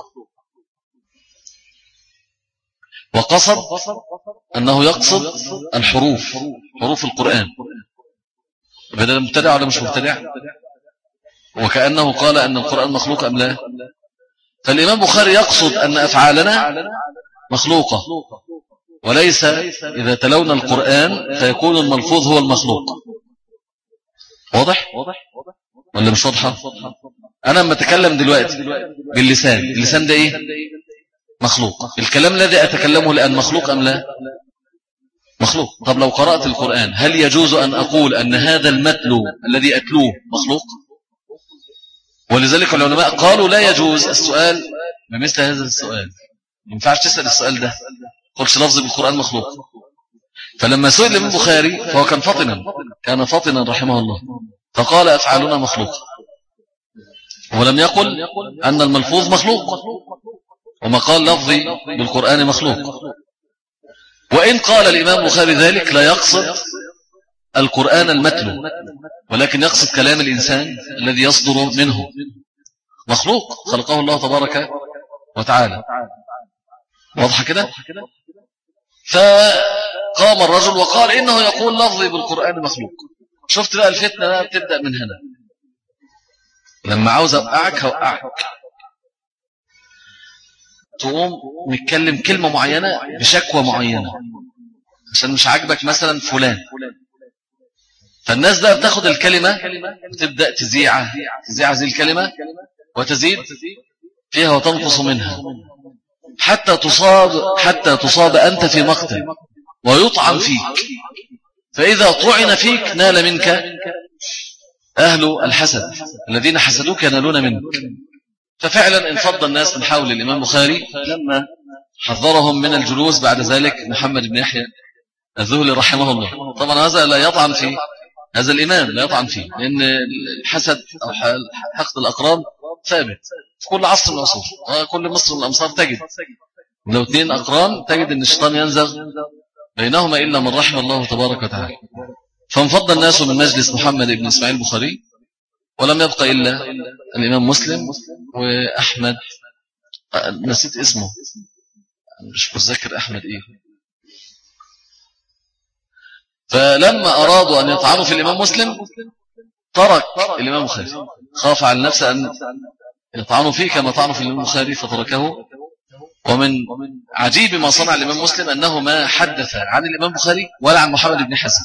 وقصد أنه يقصد الحروف، حروف القرآن، بدل مبتدع ولا مش مبتدع؟ وكأنه قال أن القرآن مخلوق أم لا؟ فالإمام بخاري يقصد أن أفعالنا مخلوقة، وليس إذا تلونا القرآن فيكون الملفوظ هو المخلوق. واضح؟ ولا مش واضحة؟ أنا لما أتكلم دلوقتي باللسان، اللسان ده إيه؟ مخلوق. الكلام الذي أتكلمه الآن مخلوق أم لا؟ مخلوق. طب لو قرأت القرآن هل يجوز أن أقول أن هذا المتلو الذي أتلوه مخلوق؟ ولذلك العلماء قالوا لا يجوز السؤال بمثل هذا السؤال. ما ينفعش تسأل السؤال ده، قلش لفظ بالقرآن مخلوق. فلما سئل الإمام البخاري فهو كان فطنا رحمه الله، فقال أفعالنا مخلوق، ولم يقل أن الملفوظ مخلوق، وما قال لفظي بالقرآن مخلوق. وإن قال الإمام البخاري ذلك لا يقصد القرآن المتلو، ولكن يقصد كلام الإنسان الذي يصدر منه، مخلوق خلقه الله تبارك وتعالى. واضح كده؟ فقام الرجل وقال إنه يقول لفظي بالقرآن مخلوق. شفت بقى الفتنة بقى بتبدأ من هنا، لما عاوز أوقعك هوقعك، تقوم نتكلم كلمة معينة بشكوى معينة عشان مش عاجبك مثلا فلان، فالناس بقى بتاخد الكلمة وتبدأ تذيع هذه الكلمة وتزيد فيها وتنقص منها حتى تصاب أنت في مقتل ويطعن فيك، فإذا طعن فيك نال منك أهل الحسد الذين حسدوك ينالون منك. ففعلا انفض الناس من حول الإمام البخاري لما حذرهم من الجلوس بعد ذلك محمد بن يحيى الذهلي رحمه الله. طبعا هذا لا يطعن فيه، هذا الإمام لا يطعن فيه، لأن الحسد أو حقد الأقران ثابت في كل عصر من العصور، وكل مصر من الأمصار تجد لو اثنين أقران تجد أن الشيطان ينزغ بينهما إلا من رحم الله تبارك وتعالى. فانفض الناس من مجلس محمد بن إسماعيل البخاري، ولم يبقى إلا الإمام مسلم وأحمد، نسيت اسمه، مش متذكر أحمد إيه. فلما أرادوا أن يطعنوا في الإمام مسلم ترك الإمام البخاري، خاف على نفسه أن يطعنوا فيه كما طعنوا في الإمام البخاري فتركه. ومن عجيب ما صنع الإمام مسلم أنه ما حدث عن الإمام البخاري ولا عن محمد بن حسن،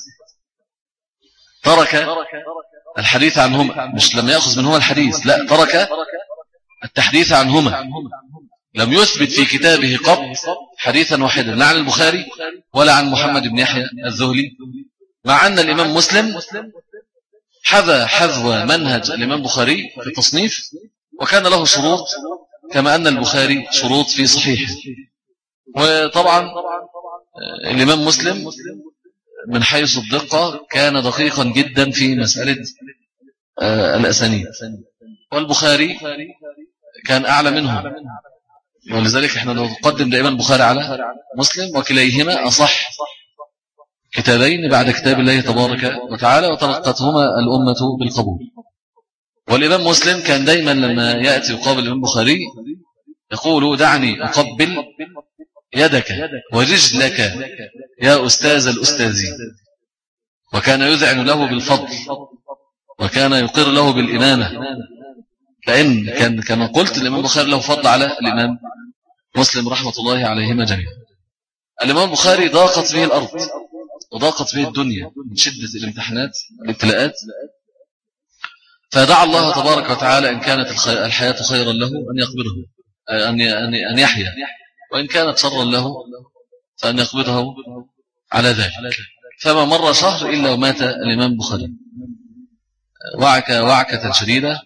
ترك الحديث عنهما، مش لم يأخذ منهما الحديث، لا، ترك التحديث عنهما، لم يثبت في كتابه قط حديثا واحدا لا عن البخاري ولا عن محمد بن يحيى الذهلي، مع أن الإمام مسلم حذو منهج الإمام البخاري في التصنيف، وكان له شروط كما أن البخاري شروط في صحيحه. وطبعا الإمام مسلم من حيث الدقة كان دقيقا جدا في مسألة الأسانيد، والبخاري كان أعلى منه، ولذلك احنا نقدم دائما البخاري على مسلم، وكليهما أصح كتابين بعد كتاب الله تبارك وتعالى، وتلقتهما الأمة بالقبول. والإمام مسلم كان دائما لما يأتي يقابل الإمام البخاري يقول دعني أقبل يدك ورجلك يا أستاذ الأستاذين، وكان يذعن له بالفضل، وكان يقر له بالإمامة، لأن كان كما قلت الإمام البخاري له فضل على الإمام مسلم رحمة الله عليهما جميعا. الإمام البخاري ضاقت به الأرض وضاقت به الدنيا من شدة الامتحانات والابتلاءات، فدعا الله تبارك وتعالى إن كانت الحياة خيرا له أن يقبضه، أن يحيا، وإن كانت شرا له فأن يقبضه على ذلك. فما مر شهر إلا ومات الإمام البخاري، وعكة شديدة،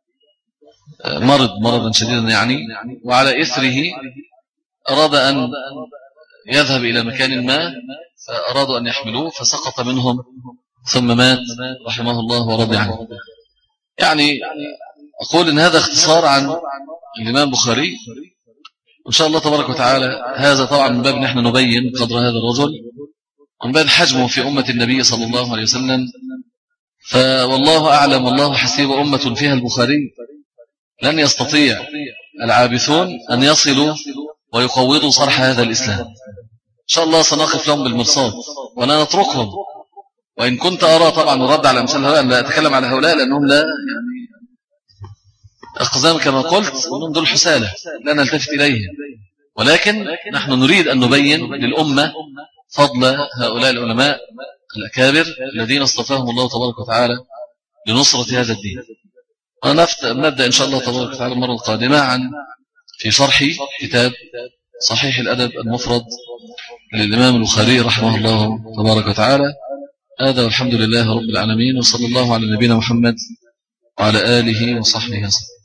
مرضا شديدا يعني، وعلى إثره أراد أن يذهب إلى مكان ما، فأرادوا أن يحملوه فسقط منهم ثم مات رحمه الله ورضي عنه. يعني أقول إن هذا اختصار عن الإمام البخاري، إن شاء الله تبارك وتعالى. هذا طبعا من باب نحن نبين قدر هذا الرجل ومن باب حجمه في أمة النبي صلى الله عليه وسلم. فوالله أعلم والله حسيب، أمة فيها البخاري لن يستطيع العابثون أن يصلوا ويقوضوا صرح هذا الإسلام. إن شاء الله سنقف لهم بالمرصاد ولا نتركهم، وإن كنت أرى طبعا الرد على أمثال هؤلاء، لا أتكلم على هؤلاء لأنهم لا يعني أقزام كما قلت، ومن دول حسالة لا نلتفت إليهم، ولكن نحن نريد أن نبين للأمة فضل هؤلاء العلماء الأكابر الذين اصطفاهم الله تبارك وتعالى لنصرة هذا الدين. ونبدأ إن شاء الله تبارك وتعالى المرة القادمة في شرح كتاب صحيح الأدب المفرد للإمام البخاري رحمه الله تبارك وتعالى. هذا والحمد لله رب العالمين، وصلى الله على نبينا محمد وعلى آله وصحبه وسلم.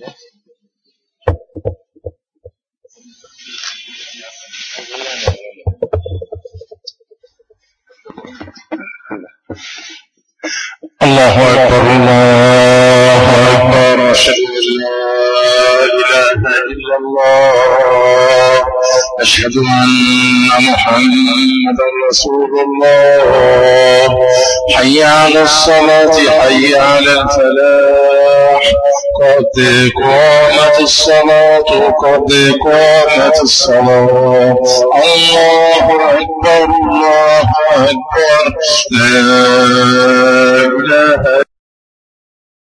الله أكبر الله أكبر أشهد أن لا إله إلا الله أشهد أن محمدا رسول الله حي على الصلاة حي على الفلاح قد قامت الصلاة قد قامت الصلاة الله أكبر الله أكبر لا إله